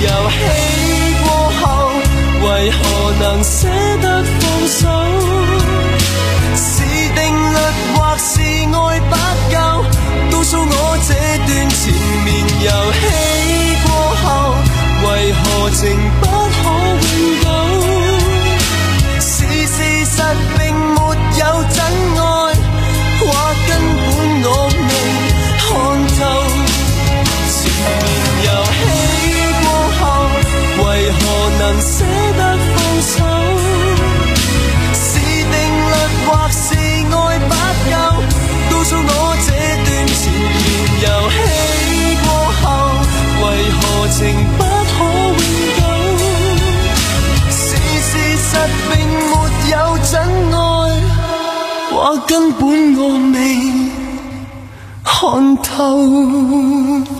遊戲過後，為何能捨得放手？是定律或是愛不夠，告訴我這段纏綿遊戲過後，為何情不可永久？是事實並沒有真愛，或根本我未看透。纏綿遊戲過後，為何能捨得放手？是定律或是愛不夠，告訴我這段纏綿遊戲過後，為何情不可永久？是事實並沒有真愛，或根本我未看透。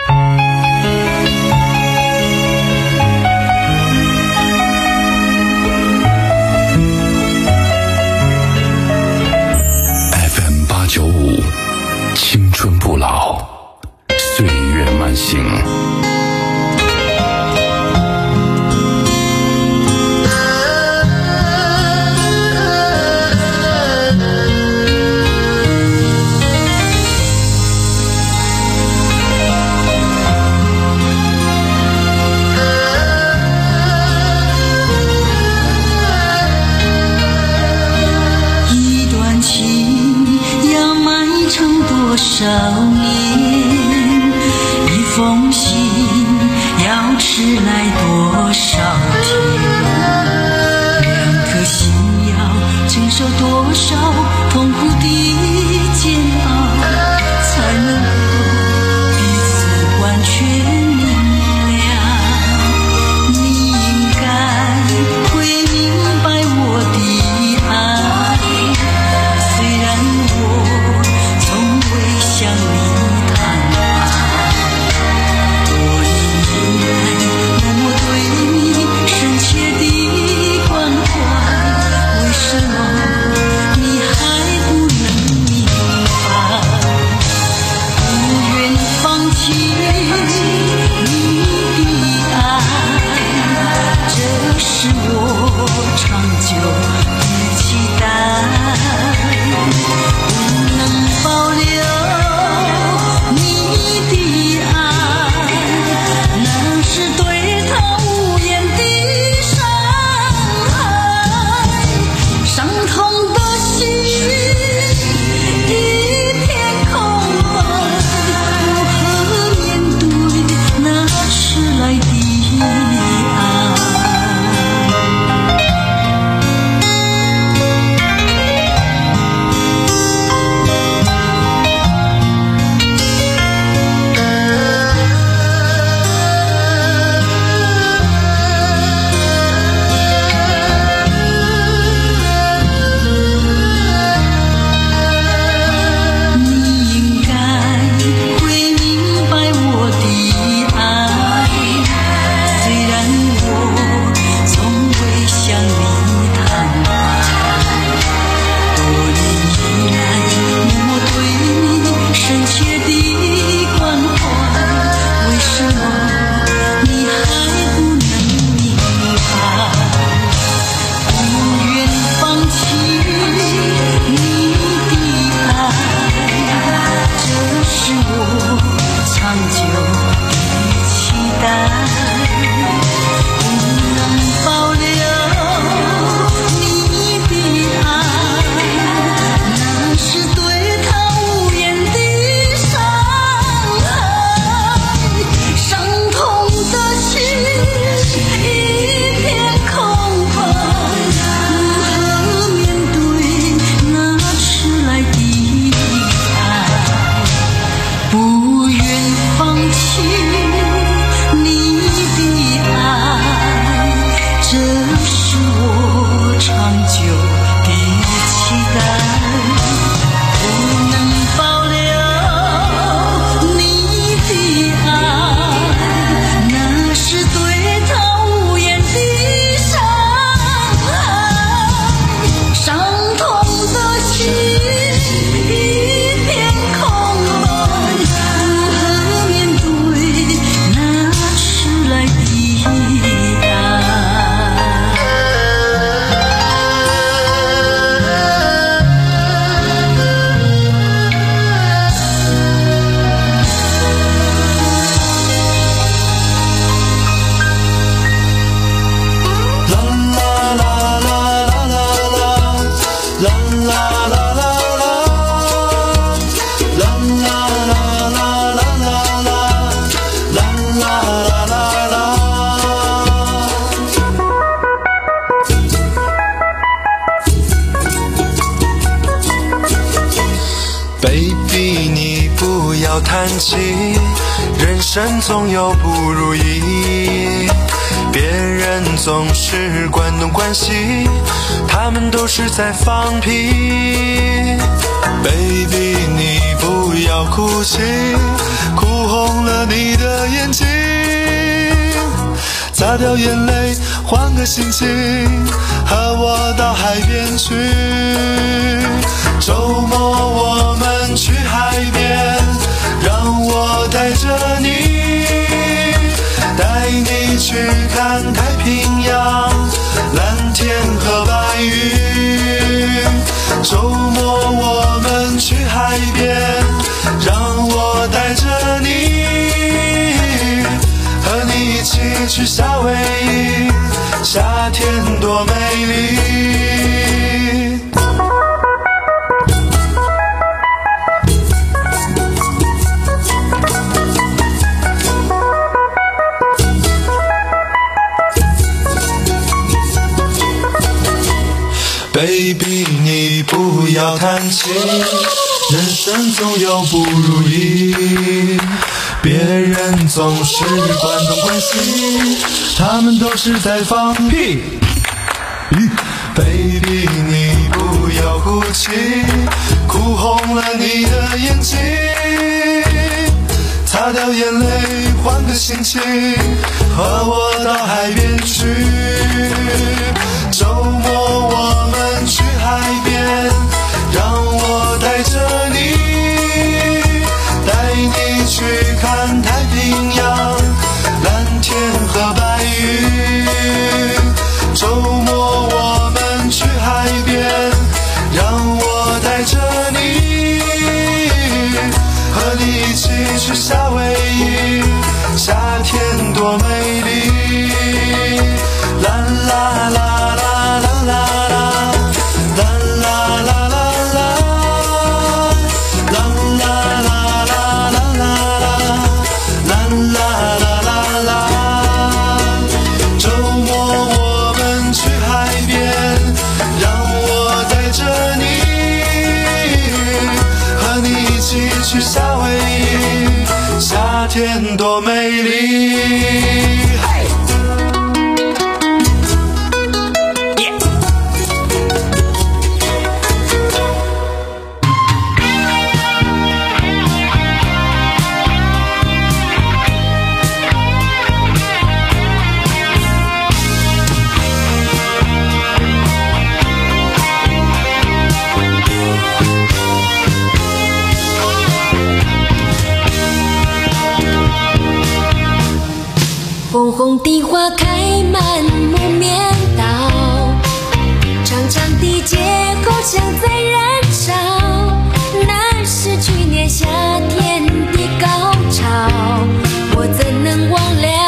九五，青春不老，岁月慢行。 多少年，一封信要迟来多少天，两颗心要承受多少痛苦的煎熬，才能够彼此完全明了。你应该会明白我的爱，虽然我向你坦白，我应该默默对你深切叹气，人生总有不如意，别人总是关东关西，他们都是在放屁。 Baby 你不要哭泣，哭红了你的眼睛，擦掉眼泪换个心情，和我到海边去。周末我们去海边，让我带着你，带你去看太平洋，蓝天和白云。周末我们去海边，让我带着你，和你一起去夏威夷，夏天多美丽。Baby 你不要叹气，人生总有不如意，别人总是关东关西，他们都是在放屁。Baby 你不要哭泣，哭红了你的眼睛，擦掉眼泪换个心情，和我到海边去。周末我们去海边，让我带着你，带你去看太平洋，蓝天和白云。周末我们去海边，让我带着你，和你一起去夏威夷，夏天多美丽。啦啦啦啦啦啦啦啦啦啦啦啦啦啦啦啦啦啦。周末我们去海边，让我带着你，和你一起去夏威夷，夏天多美丽。 红红的花开满木棉道，长长的街好像在燃烧，那是去年夏天的高潮，我怎能忘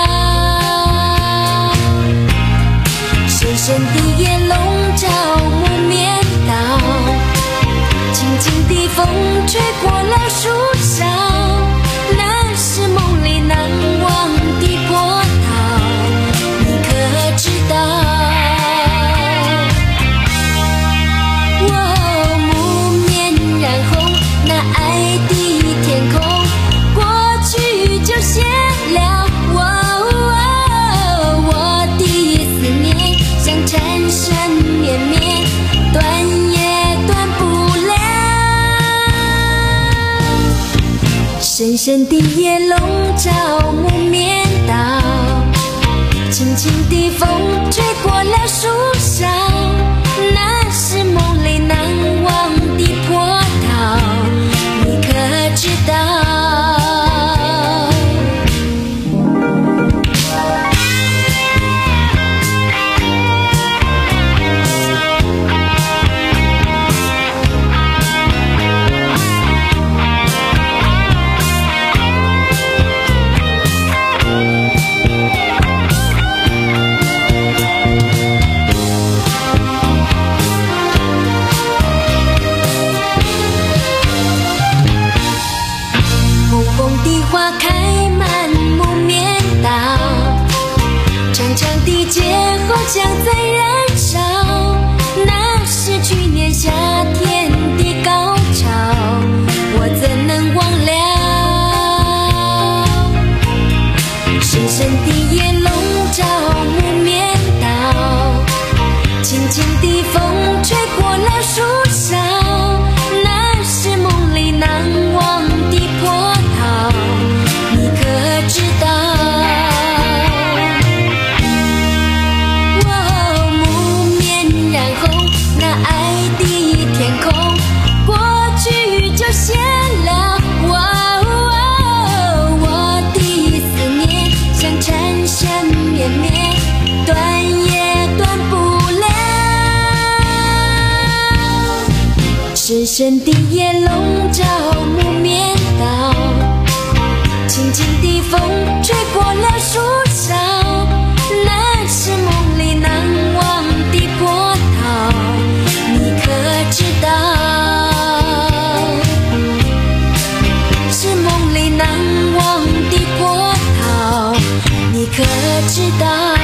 了？深深的夜笼罩木棉道，轻轻的风吹过了树梢，那是梦里难忘的波知道，哦，木棉染红那爱的天空，过去就谢了。哦哦，我的思念像缠身绵绵，断也断不了。深深的夜笼罩木棉道，轻轻的风吹过了树梢，那是梦里难忘的波涛，你可知道？像在燃烧，那是去年夏天的高潮，我怎能忘了？ 爱的天空，过去就显了。我的思念像缠线绵绵，断也断不了。深深的夜笼罩木棉道，轻轻的风吹过了树梢，那是梦里难忘的波涛，你可知道？是梦里难忘的波涛，你可知道？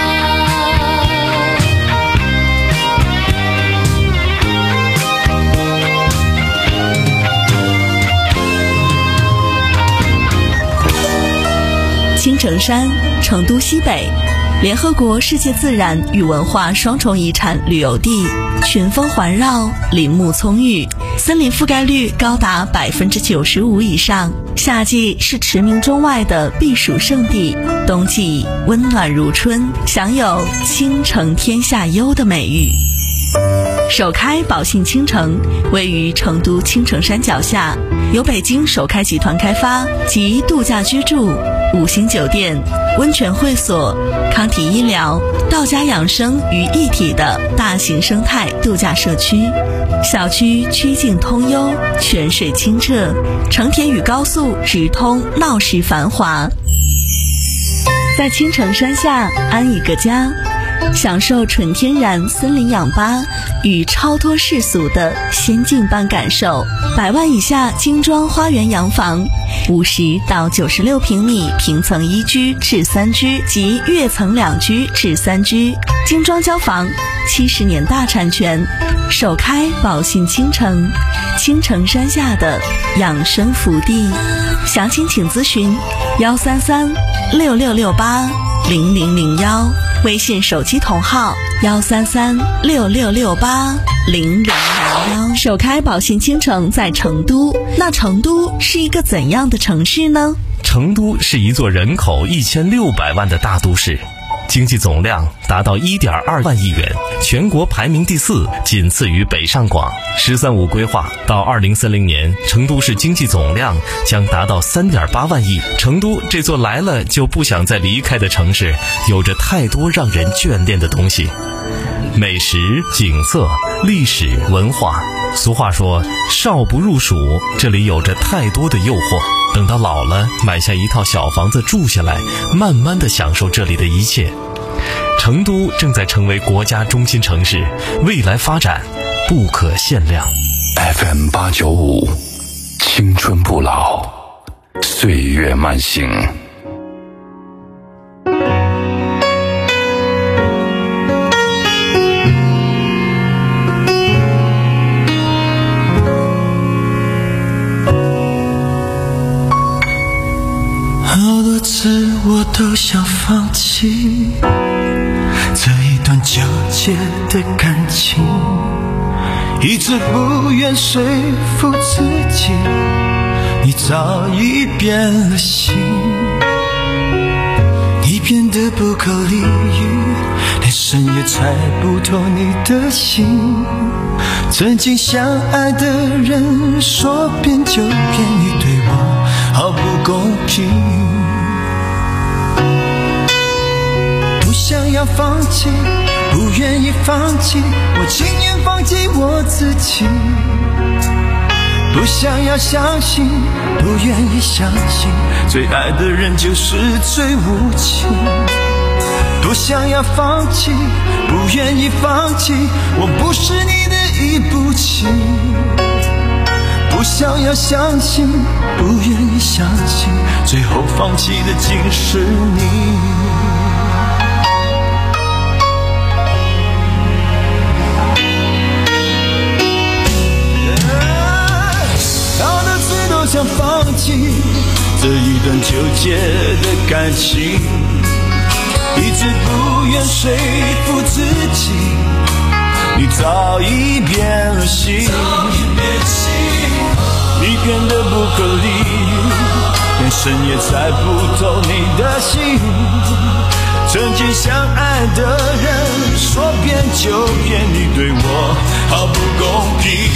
青城山，成都西北，联合国世界自然与文化双重遗产旅游地，群峰环绕，林木葱郁，森林覆盖率高达百分之九十五以上。夏季是驰名中外的避暑胜地，冬季温暖如春，享有青城天下优的美誉。首开宝信青城位于成都青城山脚下，由北京首开集团开发，集度假居住、五星酒店、温泉会所、康体医疗、道家养生于一体的大型生态度假社区。小区曲径通幽，泉水清澈，成田与高速直通，闹市繁华。在青城山下安一个家，享受纯天然森林氧吧与超脱世俗的仙境般感受。百万以下精装花园洋房，五十到九十六平米平层一居至三居及跃层两居至三居，精装交房，七十年大产权，首开宝信青城，青城山下的养生福地。详情请咨询幺三三六六六八零零零幺，微信手机同号幺三三六六六八零零零幺。首开宝信青城在成都，那成都是一个怎样的城市呢？ 成都是一座人口一千六百万的大都市，经济总量达到 一点二万亿元，全国排名第四，仅次于北上广。十三五规划到二零三零年，成都市经济总量将达到 三点八万亿。成都这座来了就不想再离开的城市，有着太多让人眷恋的东西，美食、景色、历史、文化。俗话说少不入蜀，这里有着太多的诱惑，等到老了买下一套小房子住下来，慢慢地享受这里的一切。成都正在成为国家中心城市，未来发展不可限量。 F M 八九五，青春不老，岁月慢行。 好多次我都想放弃这一段纠结的感情，一直不愿说服自己，你早已变了心，你变得不可理喻，连神也猜不透你的心。曾经相爱的人说变就变，你对我好不公平，不想要放弃，不愿意放弃，我情愿放弃我自己，不想要相信，不愿意相信，最爱的人就是最无情，不想要放弃，不愿意放弃，我不是你的一步棋，不想要相信，不愿意相信，最后放弃的竟是你。好多次都想放弃这一段纠结的感情，一直不愿说服自己，你早已变了心，你变得不可理喻，连神也猜不透你的心。曾经相爱的人说变就变，你对我好不公平。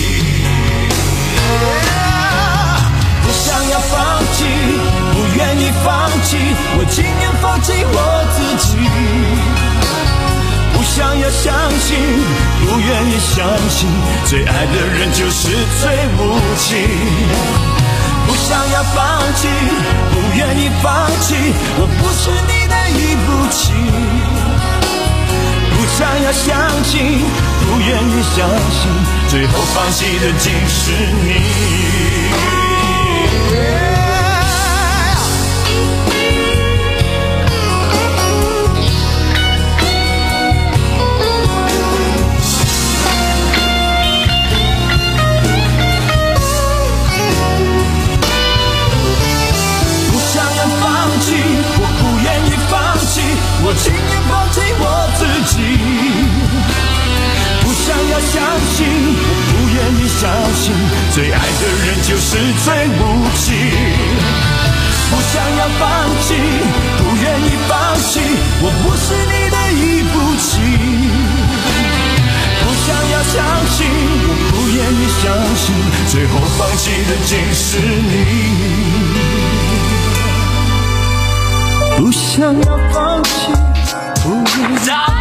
不想要放弃，不愿意放弃，我情愿放弃我自己。不想要相信，不愿意相信，最爱的人就是最无情。不想要放弃，不愿意放弃，我不是你的一部棋。不想要相信，不愿意相信，最后放弃的竟是你。我情愿放弃我自己，不想要相信，我不愿意相信，最爱的人就是最无情。不想要放弃，不愿意放弃，我不是你的一部棋。不想要相信，我不愿意相信，最后放弃的竟是你。不想要放弃，不愿意放弃。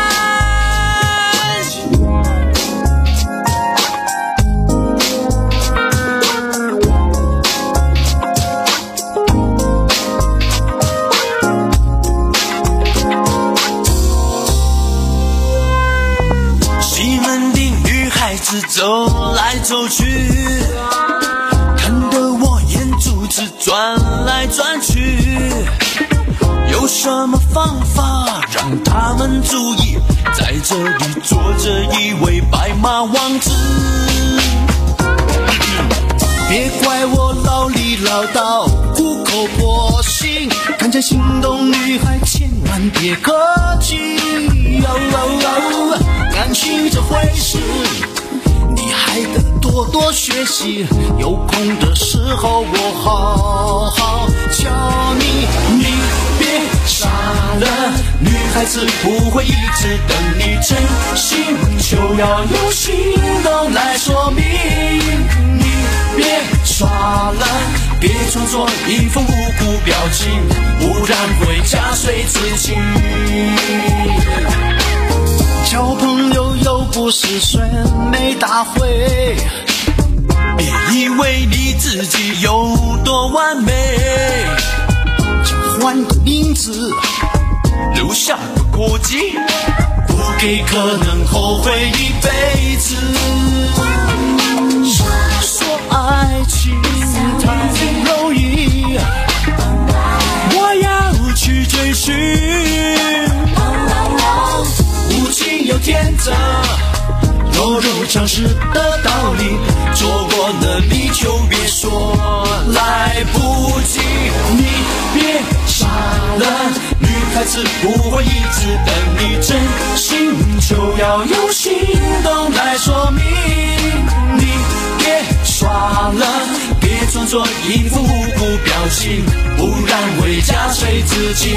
西门町女孩子走来走去，看得我眼珠子转来转去。有什么方法让他们注意，在这里坐着一位白马王子？别怪我唠里唠叨，苦口婆心，看见心动女孩千万别客气。哦哦哦，感情这回事，你还得多多学习，有空的时候我好好教你。你别傻了，女孩子不会一直等你，真心就要用行动来说明。你别耍了，别装作一副无辜表情，不然会加碎自己。交朋友又不是选美大会，别以为你自己有多完美，就换个名字，留下个过节，不给可能后悔一辈子。说爱情太容易，我要去追寻，无情又天真，弱肉强食的道理，做过了你就别说来不及。你别傻了，女孩子不会一直等你，真心就要用行动来说明。你别耍了，别装作一副无辜表情，不然会加碎自己。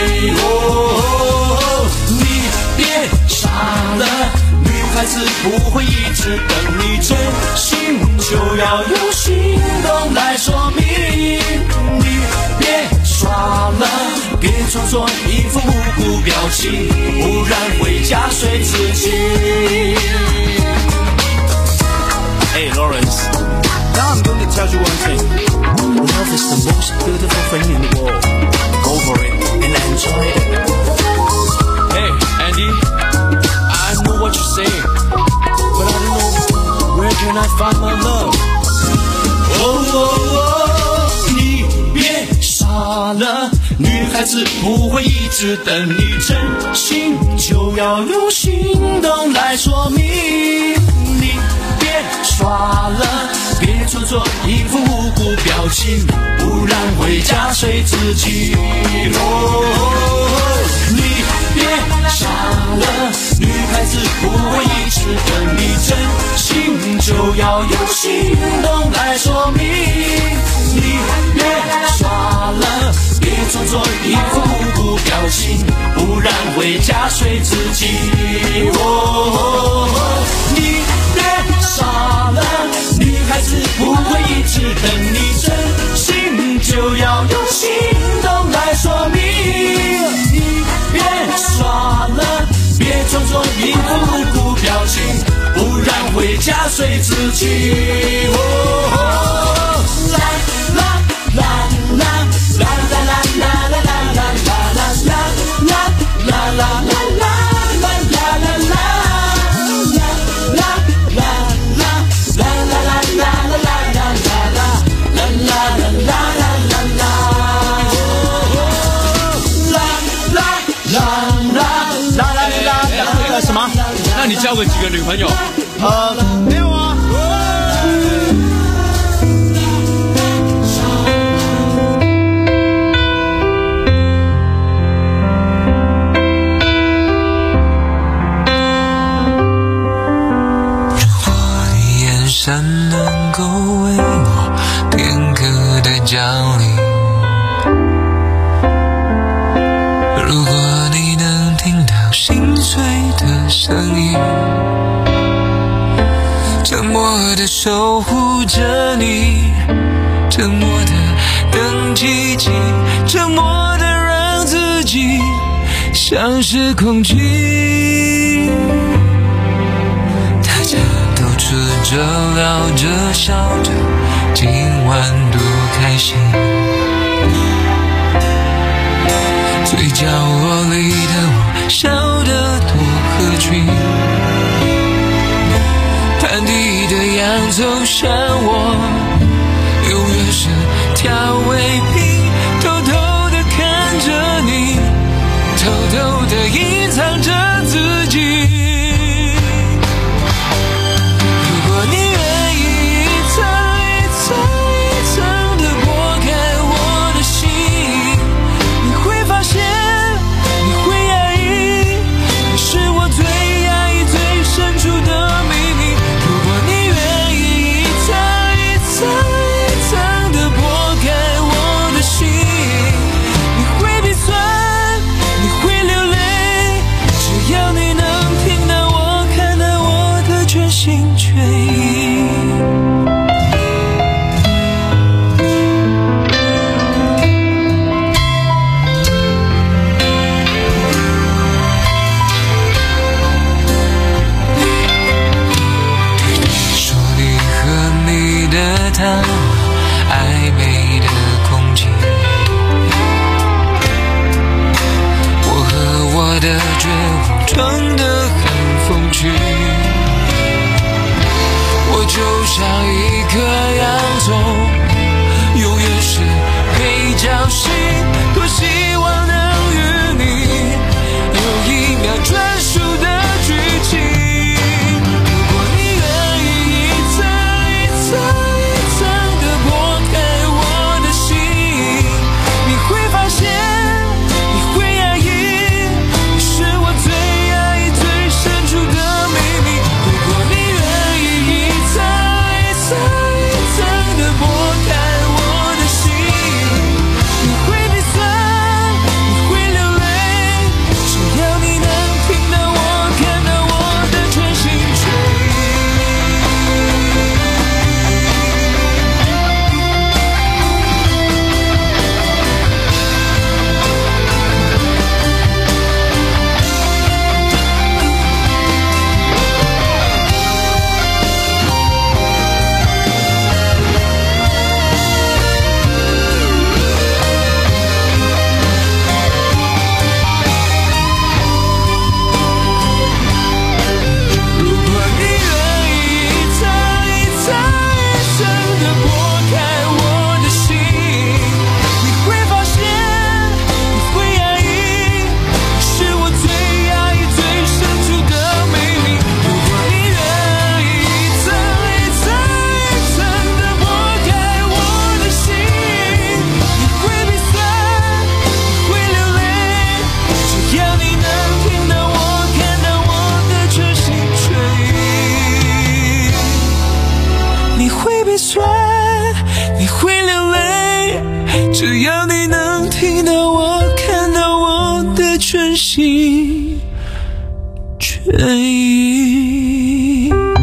哦，你别傻了，女孩子不会一直等你，真心就要用行动来说明。你别耍了，别装作一副无辜表情，不然会加碎自己。Hey Lawrence, now I'm going to tell you one thing. Love is the most beautiful thing in the world. Go for it and enjoy it. Hey Andy, I know what you're saying, but I don't know where can I find my love. Oh, oh, oh, 你别傻了，女孩子不会一直等你，真心就要用行动来说明。你别耍了，别装作一副无辜表情，不然会加碎自己。哦，你别傻了，女孩子不会一直等你，真心就要用行动来说明。你别耍了，别装作一副无辜表情，不然会加碎自己。哦， 你别傻了，女孩子不会一直等你，真心就要用行动来说明。你别耍了，别装作一副无辜表情，不然会加碎自己。哦哦、啦啦啦啦啦啦啦啦啦啦啦啦啦啦啦啦啦啦。 什么？那你交过几个女朋友？ 呃，没有啊。 如果你眼神能够为我片刻的降临，如果你能听到心碎的声音，沉默的守护着你，沉默的等奇迹，沉默的让自己像是空气。大家都吃着聊着笑着，今晚多开心，最角落里的我笑得多合群，盘底的洋葱像我永远是调味品，偷偷地看着你，偷偷地隐藏着自己。如果你愿意一层一层一层地剥开我的心，你会发现你会压抑，你是我最压抑最深处的秘密。如果你愿意一层一层一层地剥开我的心，你会鼻酸，你会流泪，只要你能听到我看到我的全心全意。说你和你的他，暧昧的空气，我和我的绝望装得很风趣，我就像一颗洋葱，永远是配角戏，多希望能与你有一秒专属的剧情。如果你愿意一层一层一层地剥开我的心，你会发现你会压抑，你是我最压抑最深处的秘密。如果你愿意一层一层一层地剥开我的心，你会鼻酸，你会流泪，只要你能听到我看到我的全心全意。如果你愿意一层一层一层地剥开我的心，你会发现你会压抑，你是我最压抑最深处的秘密。如果你愿意一层一层一层地剥开我的心，你会鼻酸，你会流泪，只要你能听到我看到我的全心全意。你会鼻酸，你会流泪，只要你能听到我看到我的全心全意。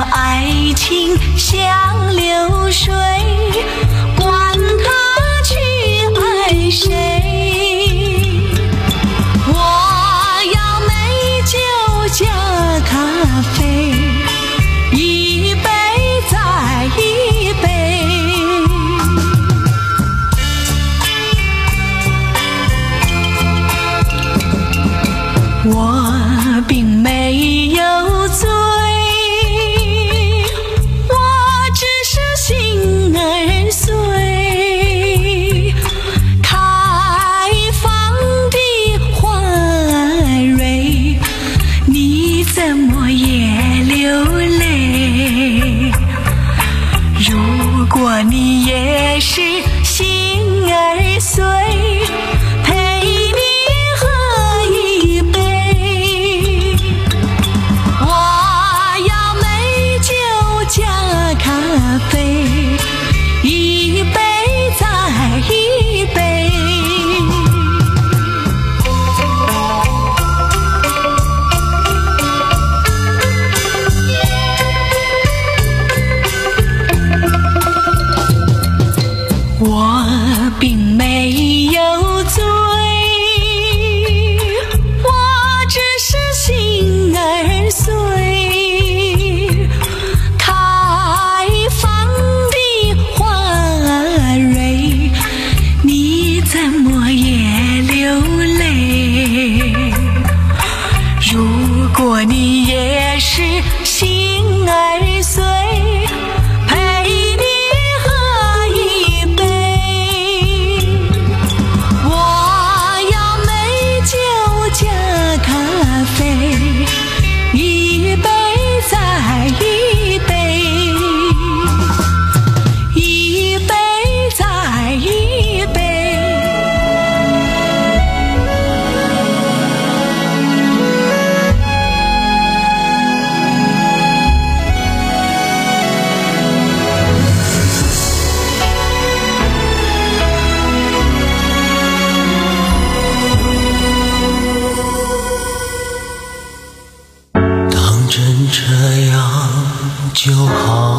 爱情像流水，管他去爱谁。我要美酒加咖啡，一杯再一杯。我并没有醉，我只是心儿碎。开放的花蕊，你怎么也流泪？如果你也是心儿碎，陪你喝一杯。我要美酒加咖啡，一杯再一杯。我并没有醉，我只是心儿碎。开放的花蕊，你怎么也流泪？如果你也是心儿碎，陪你喝一杯。我要美酒加咖啡，一杯再一杯，一杯再一杯。 当真这样就好。